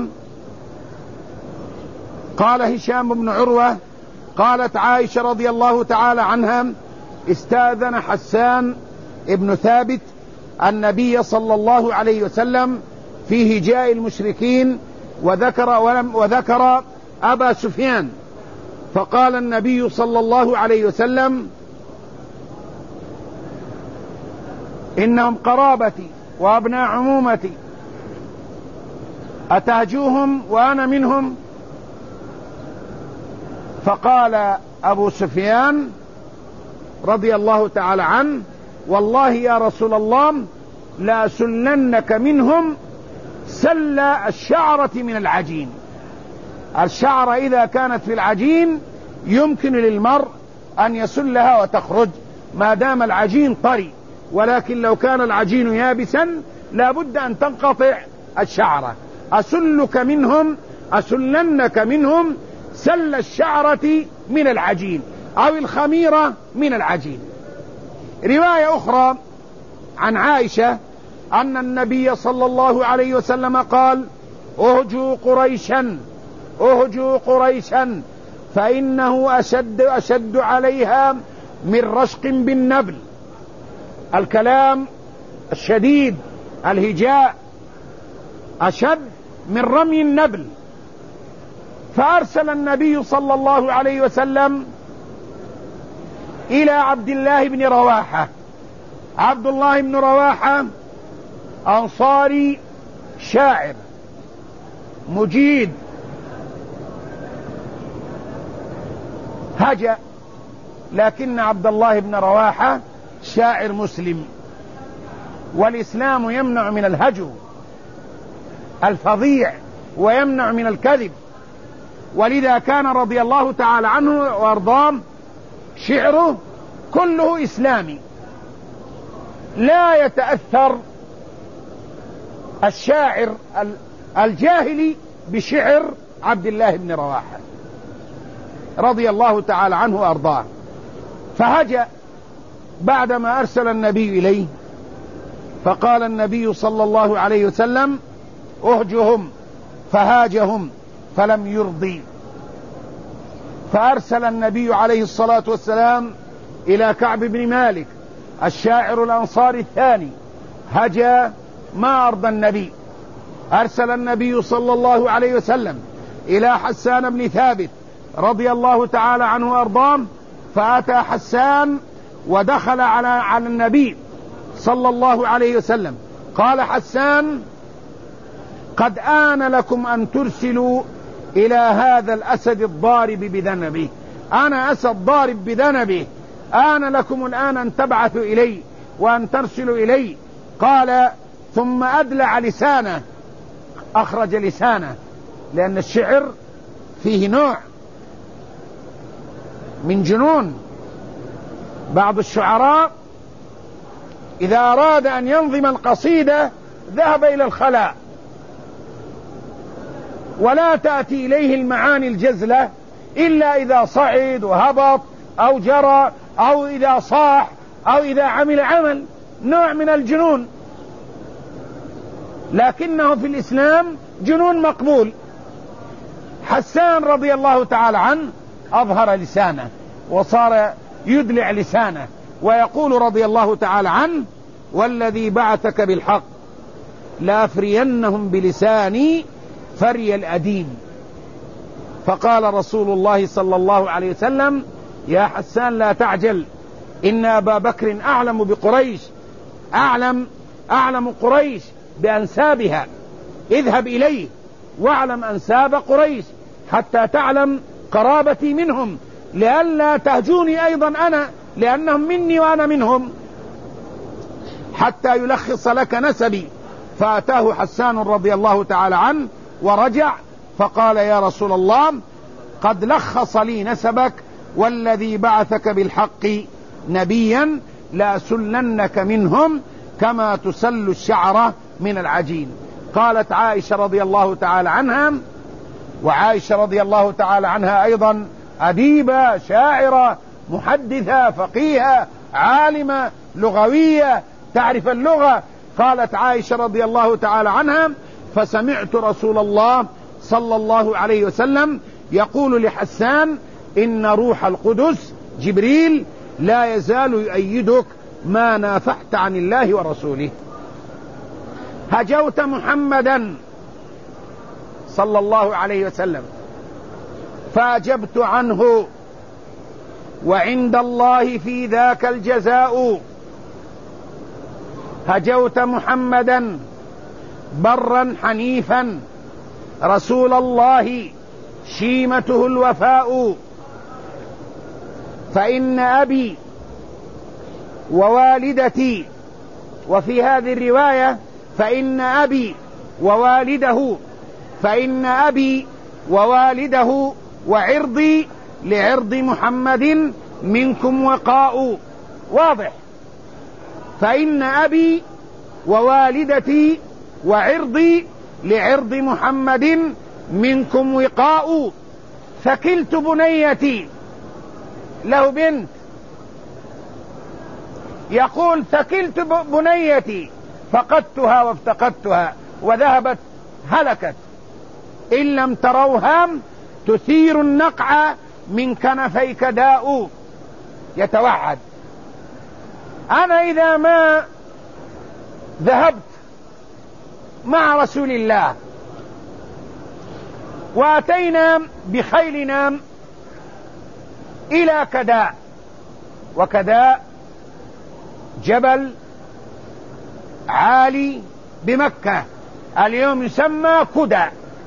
قال هشام بن عروة، قالت عائشة رضي الله تعالى عنها: استأذن حسان ابن ثابت النبي صلى الله عليه وسلم في هجاء المشركين وذكر, ولم وذكر أبا سفيان، فقال النبي صلى الله عليه وسلم: إنهم قرابتي وأبناء عمومتي، أتهجوهم وأنا منهم؟ فقال أبو سفيان رضي الله تعالى عنه: والله يا رسول الله لا سلنك منهم سل الشعرة من العجين. الشعرة إذا كانت في العجين يمكن للمرء أن يسلها وتخرج ما دام العجين طري، ولكن لو كان العجين يابسا لا بد أن تنقطع الشعرة. أسلك منهم أسلنك منهم سل الشعرة من العجين أو الخميرة من العجين. رواية أخرى عن عائشة أن النبي صلى الله عليه وسلم قال: اهجوا قريشا اهجوا قريشا فإنه أشد, أشد عليها من رشق بالنبل. الكلام الشديد، الهجاء، أشد من رمي النبل. فأرسل النبي صلى الله عليه وسلم إلى عبد الله بن رواحة. عبد الله بن رواحة أنصاري شاعر مجيد، هجأ، لكن عبد الله بن رواحة شاعر مسلم، والإسلام يمنع من الهجو الفظيع ويمنع من الكذب، ولذا كان رضي الله تعالى عنه وارضاه شعره كله إسلامي، لا يتأثر الشاعر الجاهلي بشعر عبد الله بن رواحة رضي الله تعالى عنه وارضاه. فهجأ بعدما أرسل النبي إليه، فقال النبي صلى الله عليه وسلم: اهجهم، فهاجهم فلم يرضي. فأرسل النبي عليه الصلاة والسلام إلى كعب بن مالك الشاعر الأنصاري الثاني، هجا ما أرضى النبي. أرسل النبي صلى الله عليه وسلم إلى حسان بن ثابت رضي الله تعالى عنه وأرضاه، فأتى حسان ودخل على على النبي صلى الله عليه وسلم. قال حسان: قد آن لكم أن ترسلوا إلى هذا الأسد الضارب بذنبه. أنا أسد ضارب بذنبه، آن لكم الآن أن تبعثوا إلي وأن ترسلوا إلي. قال: ثم أدلع لسانه، أخرج لسانه، لأن الشعر فيه نوع من جنون. بعض الشعراء إذا أراد أن ينظم القصيدة ذهب إلى الخلاء، ولا تأتي إليه المعاني الجزلة إلا إذا صعد وهبط أو جرى أو إذا صاح أو إذا عمل عمل، نوع من الجنون. لكنه في الإسلام جنون مقبول. حسان رضي الله تعالى عنه أظهر لسانه وصار يدلع لسانه ويقول رضي الله تعالى عنه: والذي بعثك بالحق لأفرينهم بلساني فري الأديم. فقال رسول الله صلى الله عليه وسلم: يا حسان لا تعجل، إن أبا بكر أعلم بقريش، أعلم أعلم قريش بأنسابها، اذهب إليه واعلم أنساب قريش حتى تعلم قرابتي منهم، لئلا تهجوني أيضا أنا لأنهم مني وأنا منهم، حتى يلخص لك نسبي. فأتاه حسان رضي الله تعالى عنه ورجع فقال: يا رسول الله، قد لخص لي نسبك، والذي بعثك بالحق نبيا لأسلنك منهم كما تسل الشعرة من العجين. قالت عائشة رضي الله تعالى عنها، وعائشة رضي الله تعالى عنها أيضا أديبة شاعرة محدثة فقيهة عالمة لغوية تعرف اللغة، قالت عائشة رضي الله تعالى عنها: فسمعت رسول الله صلى الله عليه وسلم يقول لحسان: إن روح القدس جبريل لا يزال يؤيدك ما نافحت عن الله ورسوله. هجوت محمدا صلى الله عليه وسلم فأجبت عنه، وعند الله في ذاك الجزاء. هجوت محمدا برا حنيفا رسول الله شيمته الوفاء، فإن أبي ووالدتي، وفي هذه الرواية فإن أبي ووالده، فإن أبي ووالده وعرضي لعرض محمد منكم وقاء. واضح. فإن أبي ووالدتي وعرضي لعرض محمد منكم وقاء. ثكلت بنيتي، له بنت، يقول: ثكلت بنيتي فقدتها وافتقدتها وذهبت هلكت، إن لم تروها تثير النقع من كنفيك داء. يتوعد: أنا إذا ما ذهبت مع رسول الله وأتينا بخيلنا إلى كداء، وكداء جبل عالي بمكة، اليوم يسمى كدى،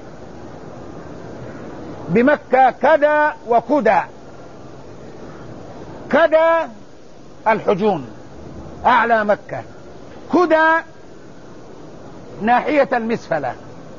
بمكة كدى وكدى. كدى الحجون أعلى مكة، كدى ناحية المسفلة.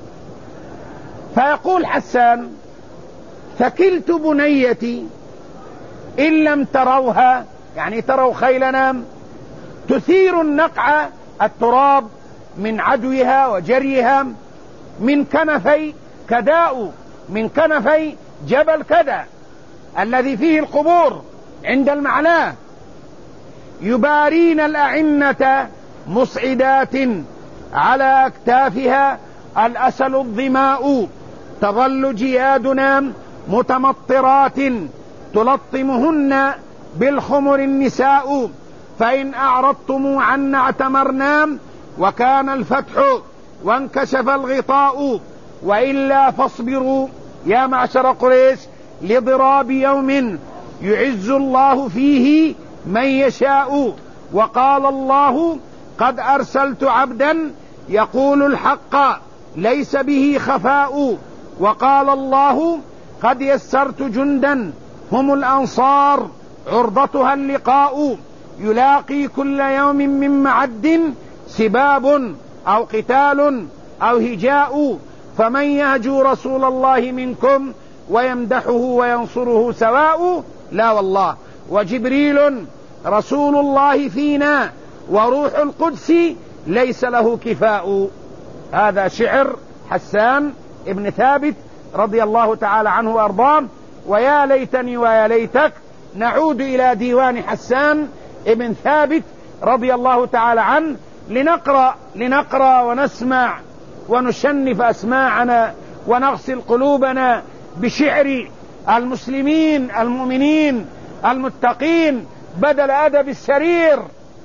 فيقول حسان: ثكلت بنيتي إن لم تروها، يعني تروا خيلنا تثير النقع التراب من عدوها وجريها، من كنفي كداء، من كنفي جبل كدى الذي فيه القبور عند المعناه، يبارين الأعنة مصعدات على أكتافها الأسل الظماء، تظل جيادنا متمطرات تلطمهن بالخمر النساء، فإن أعرضتم عنا اعتمرنا وكان الفتح وانكشف الغطاء، وإلا فاصبروا يا معشر قريش لضراب يوم يعز الله فيه من يشاء. وقال الله: قد أرسلت عبدا يقول الحق ليس به خفاء. وقال الله: قد يسرت جندا هم الأنصار عرضتها اللقاء، يلاقي كل يوم من معد سباب أو قتال أو هجاء، فمن يهجو رسول الله منكم ويمدحه وينصره سواء. لا والله، وجبريل رسول الله فينا وروح القدس ليس له كفاء. هذا شعر حسان ابن ثابت رضي الله تعالى عنه وأرضاه. ويا ليتني ويا ليتك نعود إلى ديوان حسان ابن ثابت رضي الله تعالى عنه لنقرأ, لنقرأ ونسمع ونشنف أسماعنا ونغسل قلوبنا بشعر المسلمين المؤمنين المتقين بدل أدب السرير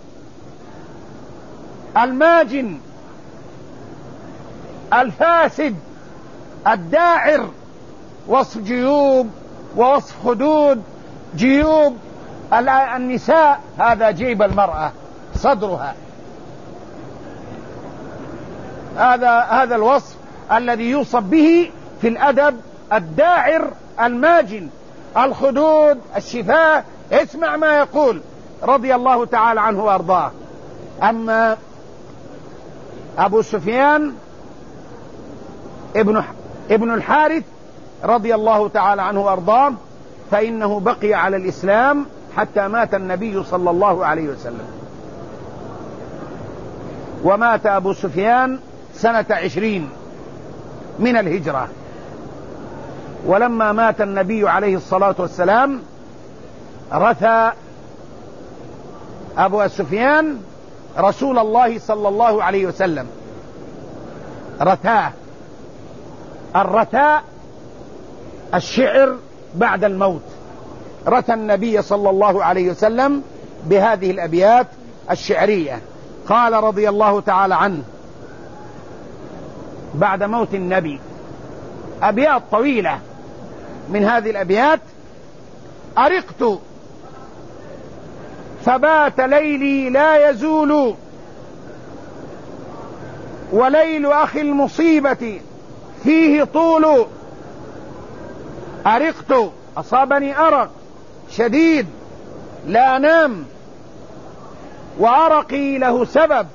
الماجن الفاسد الداعر، وصف جيوب ووصف خدود جيوب النساء، هذا جيب المرأة صدرها، هذا هذا الوصف الذي يوصف به في الأدب الداعر الماجن، الخدود الشفاه. اسمع ما يقول رضي الله تعالى عنه وارضاه: أما أبو سفيان ابن ابن الحارث رضي الله تعالى عنه وارضاه فإنه بقي على الإسلام حتى مات النبي صلى الله عليه وسلم، ومات أبو سفيان سنة عشرين من الهجرة. ولما مات النبي عليه الصلاة والسلام رثى أبو سفيان رسول الله صلى الله عليه وسلم، رثاه. الرثاء الشعر بعد الموت. رثى النبي صلى الله عليه وسلم بهذه الأبيات الشعرية. قال رضي الله تعالى عنه بعد موت النبي أبيات طويلة من هذه الأبيات: أرقت فبات ليلي لا يزول، وليل أخي المصيبة فيه طول. أرقت أصابني أرق شديد لا أنام، وأرقي له سبب،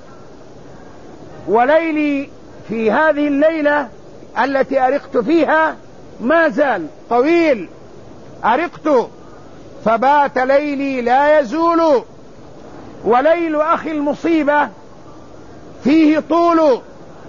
وليلي في هذه الليلة التي أرقت فيها ما زال طويل. أرقت فبات ليلي لا يزول، وليل أخي المصيبة فيه طول.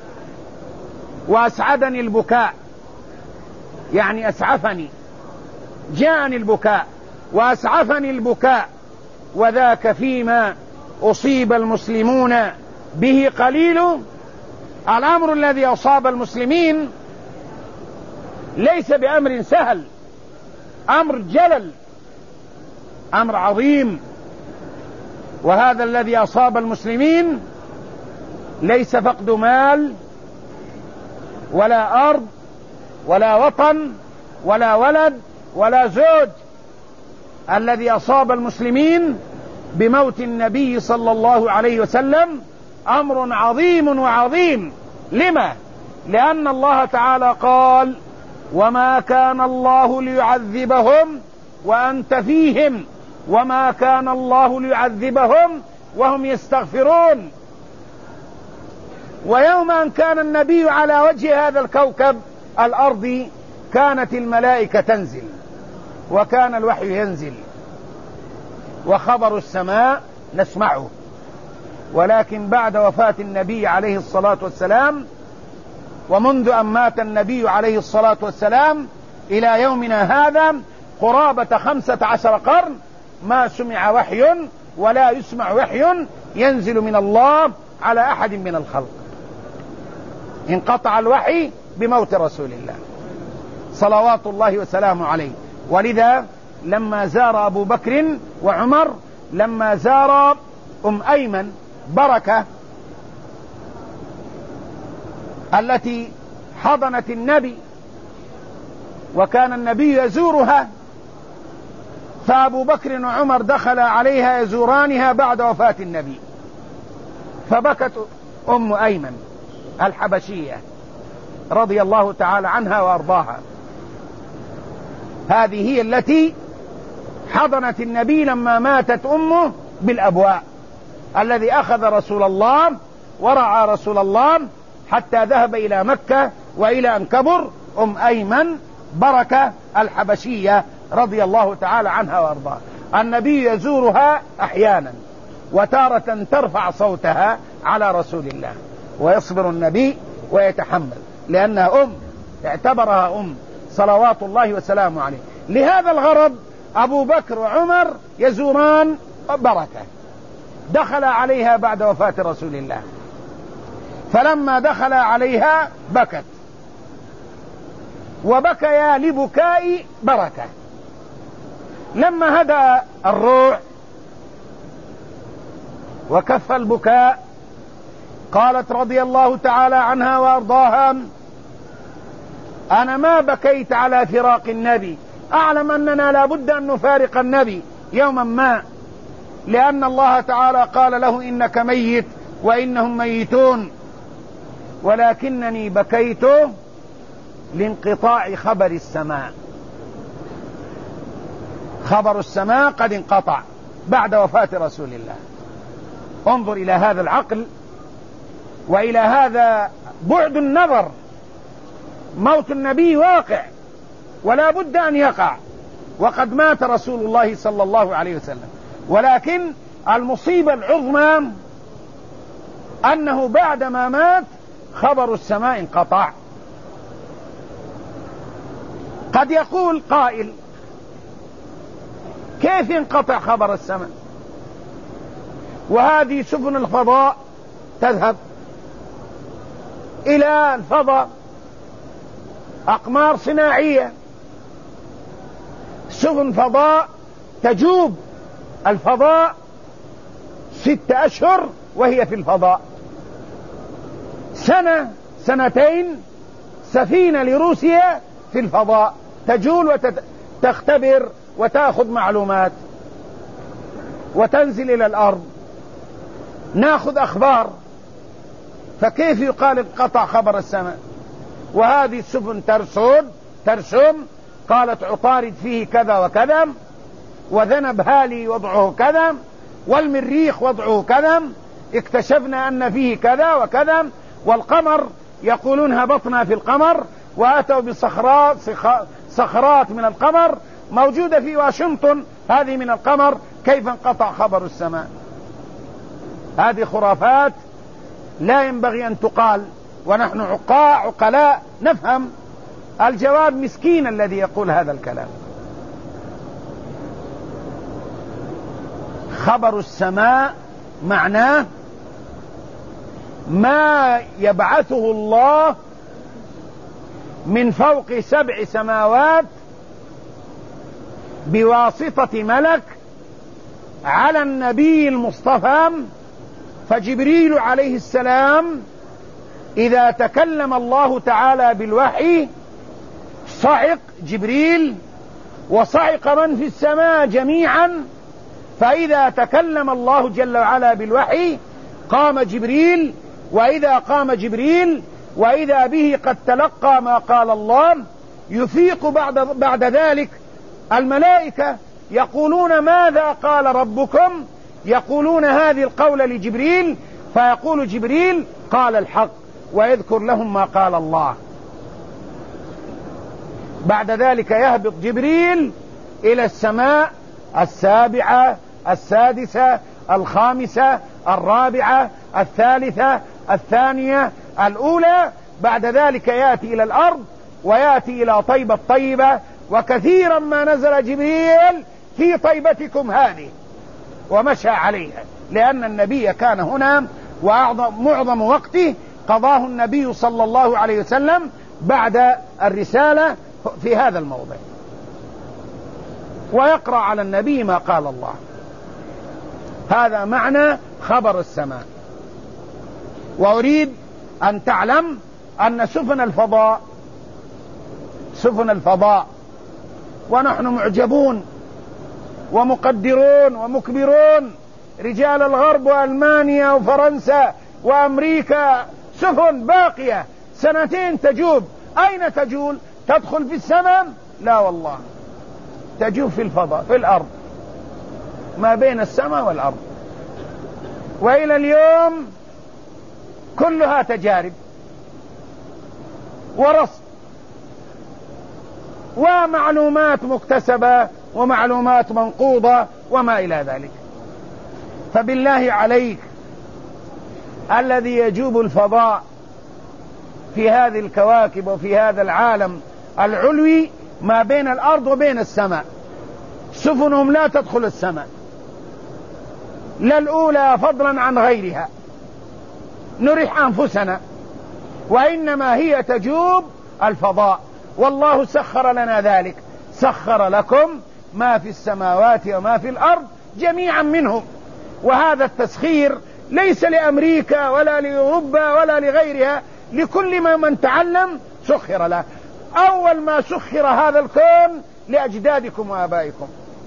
وأسعدني البكاء، يعني أسعفني، جاءني البكاء وأسعفني البكاء، وذاك فيما أصيب المسلمون به قليل. الأمر الذي أصاب المسلمين ليس بأمر سهل، أمر جلل، أمر عظيم. وهذا الذي أصاب المسلمين ليس فقد مال ولا أرض ولا وطن ولا ولد ولا زوج. الذي أصاب المسلمين بموت النبي صلى الله عليه وسلم أمر عظيم وعظيم. لما؟ لأن الله تعالى قال: وما كان الله ليعذبهم وأنت فيهم، وما كان الله ليعذبهم وهم يستغفرون. ويوم أن كان النبي على وجه هذا الكوكب الأرضي كانت الملائكة تنزل، وكان الوحي ينزل، وخبر السماء نسمعه. ولكن بعد وفاة النبي عليه الصلاة والسلام، ومنذ أن مات النبي عليه الصلاة والسلام إلى يومنا هذا قرابة خمسة عشر قرن، ما سمع وحي ولا يسمع وحي ينزل من الله على أحد من الخلق. انقطع الوحي بموت رسول الله صلوات الله وسلامه عليه. ولذا لما زار أبو بكر وعمر، لما زار أم أيمن بركة التي حضنت النبي وكان النبي يزورها، فأبو بكر وعمر دخل عليها يزورانها بعد وفاة النبي، فبكت أم أيمن الحبشية رضي الله تعالى عنها وأرضاها. هذه هي التي حضنت النبي لما ماتت أمه بالأبواء، الذي أخذ رسول الله ورعى رسول الله حتى ذهب إلى مكة وإلى أن كبر. أم أيمن بركة الحبشية رضي الله تعالى عنها وأرضاها. النبي يزورها أحيانا، وتارة ترفع صوتها على رسول الله، ويصبر النبي ويتحمل، لأنها أم، اعتبرها أم صلوات الله وسلامه عليه. لهذا الغرض أبو بكر وعمر يزوران بركة، دخل عليها بعد وفاة رسول الله. فلما دخل عليها بكت، وبكيا لبكاء بركة. لما هدأ الروع وكف البكاء قالت رضي الله تعالى عنها وأرضاها: أنا ما بكيت على فراق النبي، أعلم أننا لا بد أن نفارق النبي يوما ما، لأن الله تعالى قال له: إنك ميت وإنهم ميتون، ولكنني بكيت لانقطاع خبر السماء. خبر السماء قد انقطع بعد وفاة رسول الله. انظر إلى هذا العقل وإلى هذا بعد النظر. موت النبي واقع ولا بد أن يقع، وقد مات رسول الله صلى الله عليه وسلم، ولكن المصيبة العظمى أنه بعدما مات خبر السماء انقطع. قد يقول قائل: كيف ينقطع خبر السماء وهذه سفن الفضاء تذهب إلى الفضاء، أقمار صناعية، سفن فضاء تجوب الفضاء ست أشهر وهي في الفضاء، سنة سنتين سفينة لروسيا في الفضاء تجول وتختبر وتأخذ معلومات وتنزل إلى الأرض، نأخذ أخبار. فكيف يقال انقطع خبر السماء وهذه السفن ترسل ترسم؟ قالت عطارد فيه كذا وكذا، وذنب هالي وضعه كذا، والمريخ وضعه كذا، اكتشفنا أن فيه كذا وكذا، والقمر يقولون هبطنا في القمر، وأتوا بصخرات صخرات من القمر موجودة في واشنطن، هذه من القمر. كيف انقطع خبر السماء؟ هذه خرافات لا ينبغي أن تقال، ونحن عقاء عقلاء نفهم. الجواب مسكين الذي يقول هذا الكلام. خبر السماء معناه ما يبعثه الله من فوق سبع سماوات بواسطة ملك على النبي المصطفى. فجبريل عليه السلام إذا تكلم الله تعالى بالوحي صعق جبريل وصعق من في السماء جميعا، فإذا تكلم الله جل وعلا بالوحي قام جبريل، وإذا قام جبريل وإذا به قد تلقى ما قال الله يفيق بعد, بعد ذلك الملائكة يقولون: ماذا قال ربكم؟ يقولون هذه القول لجبريل، فيقول جبريل: قال الحق، ويذكر لهم ما قال الله. بعد ذلك يهبط جبريل إلى السماء السابعة، السادسة، الخامسة، الرابعة، الثالثة، الثانية، الأولى. بعد ذلك يأتي إلى الأرض ويأتي إلى طيبة الطيبة، وكثيرا ما نزل جبريل في طيبتكم هذه ومشى عليها، لأن النبي كان هنا، ومعظم وقته قضاه النبي صلى الله عليه وسلم بعد الرسالة في هذا الموضع، ويقرأ على النبي ما قال الله. هذا معنى خبر السماء. وأريد أن تعلم أن سفن الفضاء سفن الفضاء ونحن معجبون ومقدرون ومكبرون، رجال الغرب وألمانيا وفرنسا وأمريكا، سفن باقية سنتين تجوب. أين تجول؟ تدخل في السماء؟ لا والله، تجوب في الفضاء، في الأرض، ما بين السماء والأرض. وإلى اليوم كلها تجارب ورصد ومعلومات مكتسبة ومعلومات منقوضة وما إلى ذلك. فبالله عليك، الذي يجوب الفضاء في هذه الكواكب وفي هذا العالم العلوي ما بين الأرض وبين السماء، سفنهم لا تدخل السماء، لا الأولى فضلا عن غيرها، نريح أنفسنا، وإنما هي تجوب الفضاء. والله سخر لنا ذلك، سخر لكم ما في السماوات وما في الأرض جميعا منه. وهذا التسخير ليس لأمريكا ولا لأوروبا ولا لغيرها، لكل ما من تعلم سخر له. أول ما سخر هذا الكون لأجدادكم وآبائكم.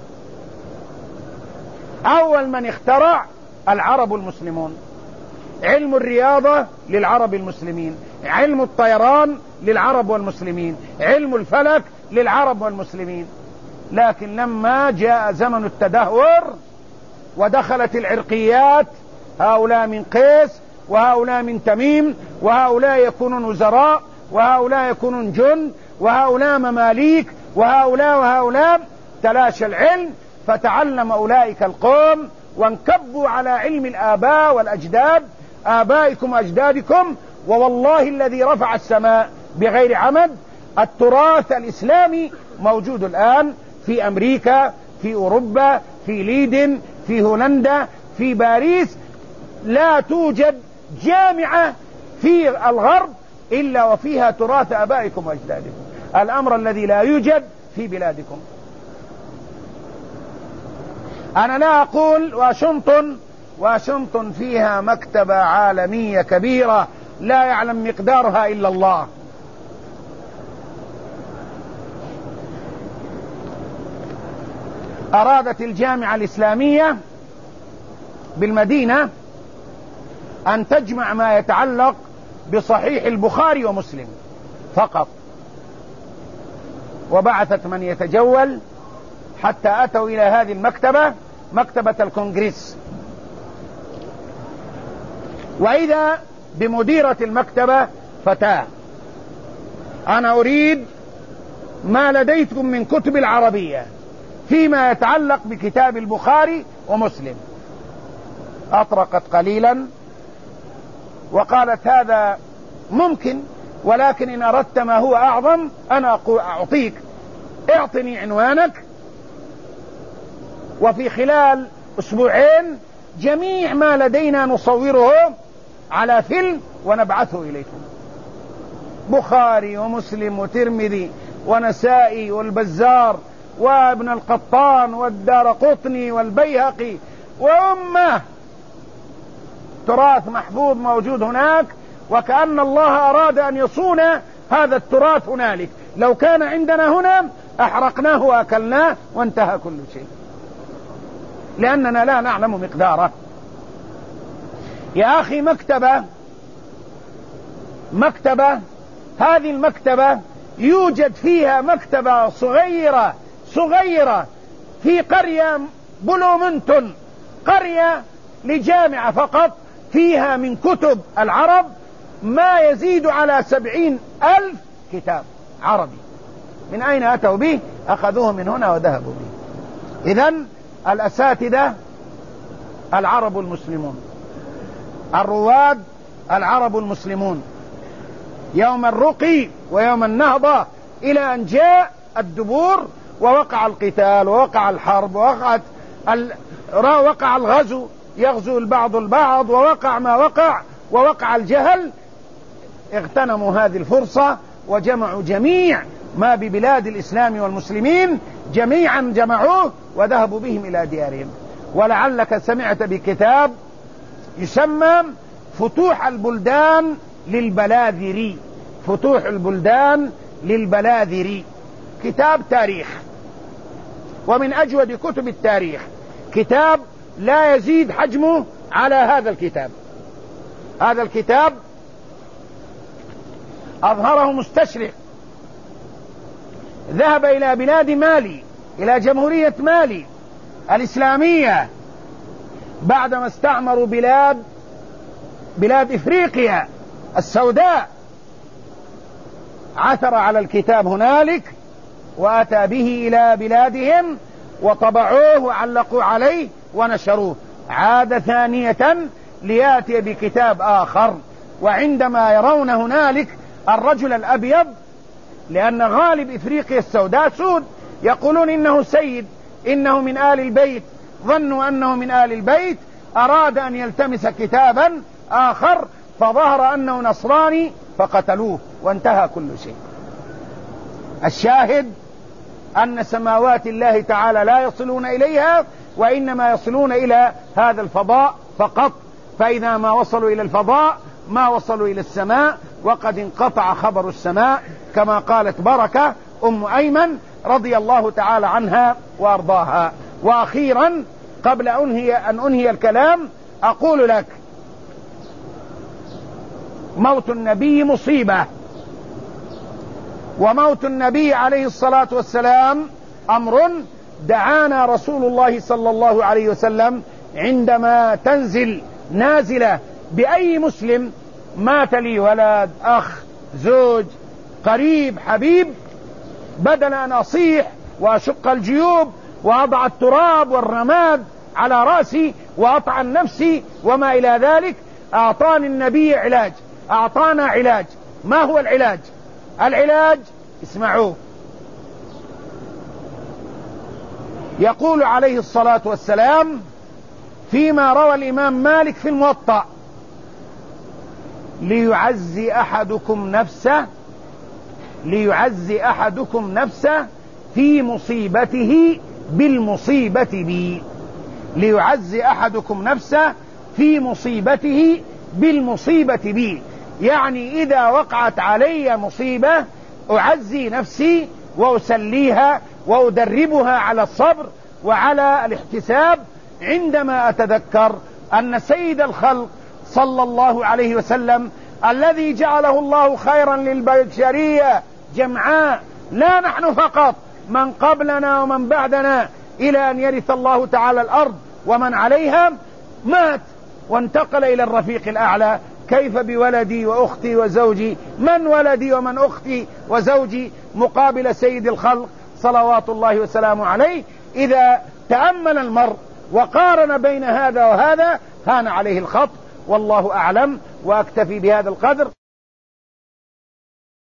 أول من اخترع العرب المسلمون. علم الرياضة للعرب المسلمين، علم الطيران للعرب والمسلمين، علم الفلك للعرب والمسلمين. لكن لما جاء زمن التدهور ودخلت العرقيات، هؤلاء من قيس وهؤلاء من تميم، وهؤلاء يكونون وزراء وهؤلاء يكونون جند وهؤلاء مماليك وهؤلاء وهؤلاء، تلاشى العلم، فتعلم أولئك القوم وانكبوا على علم الآباء والأجداد، آبائكم وأجدادكم. ووالله الذي رفع السماء بغير عمد، التراث الإسلامي موجود الآن في أمريكا، في أوروبا، في ليدن، في هولندا، في باريس. لا توجد جامعة في الغرب إلا وفيها تراث آبائكم وأجدادكم، الأمر الذي لا يوجد في بلادكم. أنا لا أقول واشنطن، واشنطن فيها مكتبة عالمية كبيرة لا يعلم مقدارها إلا الله. أرادت الجامعة الإسلامية بالمدينة أن تجمع ما يتعلق بصحيح البخاري ومسلم فقط، وبعثت من يتجول حتى أتوا إلى هذه المكتبة، مكتبة الكونغرس. وإذا بمديرة المكتبة فتاة: أنا أريد ما لديكم من كتب العربية فيما يتعلق بكتاب البخاري ومسلم. أطرقت قليلا وقالت: هذا ممكن، ولكن إن أردت ما هو أعظم أنا أعطيك، اعطني عنوانك، وفي خلال أسبوعين جميع ما لدينا نصوره على فيلم ونبعثه إليكم. بخاري ومسلم وترمذي ونسائي والبزار وابن القطان والدارقطني والبيهقي وأمة، تراث محفوظ موجود هناك، وكأن الله أراد أن يصون هذا التراث هنالك. لو كان عندنا هنا أحرقناه وأكلناه وانتهى كل شيء، لأننا لا نعلم مقداره. يا أخي، مكتبة مكتبة هذه المكتبة يوجد فيها مكتبة صغيرة صغيرة في قرية بلومنتون، قرية لجامعة فقط، فيها من كتب العرب ما يزيد على سبعين ألف كتاب عربي. من أين أتوا به؟ أخذوه من هنا وذهبوا به. إذن الأساتذة العرب المسلمون، الرواد العرب المسلمون، يوم الرقي ويوم النهضة، إلى أن جاء الدبور ووقع القتال ووقع الحرب ووقعت ال... وقع الغزو، يغزو البعض البعض، ووقع ما وقع، ووقع الجهل. اغتنموا هذه الفرصة وجمعوا جميع ما ببلاد الإسلام والمسلمين، جميعا جمعوه وذهبوا بهم إلى ديارهم. ولعلك سمعت بكتاب يسمى فتوح البلدان للبلاذري، فتوح البلدان للبلاذري، كتاب تاريخ ومن أجود كتب التاريخ، كتاب لا يزيد حجمه على هذا الكتاب. هذا الكتاب أظهره مستشرق، ذهب إلى بلاد مالي، إلى جمهورية مالي الإسلامية، بعدما استعمروا بلاد بلاد إفريقيا السوداء. عثر على الكتاب هنالك وأتى به إلى بلادهم وطبعوه وعلقوا عليه ونشروه. عاد ثانية ليأتي بكتاب آخر، وعندما يرون هنالك الرجل الأبيض، لأن غالب إفريقيا السوداء سود، يقولون إنه سيد، إنه من آل البيت، ظنوا أنه من آل البيت، أراد أن يلتمس كتابا آخر فظهر أنه نصراني فقتلوه وانتهى كل شيء. الشاهد أن سماوات الله تعالى لا يصلون إليها، وإنما يصلون إلى هذا الفضاء فقط. فإذا ما وصلوا إلى الفضاء ما وصلوا إلى السماء، وقد انقطع خبر السماء كما قالت بركة أم أيمن رضي الله تعالى عنها وأرضاها. وأخيرا قبل أنهي أن أنهي الكلام أقول لك: موت النبي مصيبة، وموت النبي عليه الصلاة والسلام أمر دعانا رسول الله صلى الله عليه وسلم عندما تنزل نازلة بأي مسلم مات لي ولد، أخ، زوج، قريب، حبيب، بدل أن أصيح وأشق الجيوب وأضع التراب والرماد على رأسي وأطعن نفسي وما إلى ذلك، أعطاني النبي علاج، أعطانا علاج. ما هو العلاج؟ العلاج اسمعوه، يقول عليه الصلاة والسلام فيما روى الإمام مالك في الموطأ: ليعزي أحدكم نفسه ليعزي أحدكم نفسه في مصيبته بالمصيبة بي. ليعزي أحدكم نفسه في مصيبته بالمصيبة بي، يعني إذا وقعت علي مصيبة أعزي نفسي وأسليها وأدربها على الصبر وعلى الاحتساب، عندما أتذكر أن سيد الخلق صلى الله عليه وسلم الذي جعله الله خيرا للبشرية جمعاء، لا نحن فقط، من قبلنا ومن بعدنا إلى أن يرث الله تعالى الأرض ومن عليها، مات وانتقل إلى الرفيق الأعلى. كيف بولدي وأختي وزوجي؟ من ولدي ومن أختي وزوجي مقابل سيد الخلق صلوات الله وسلامه عليه؟ إذا تأمل المرء وقارن بين هذا وهذا هان عليه الخط. والله أعلم، وأكتفي بهذا القدر.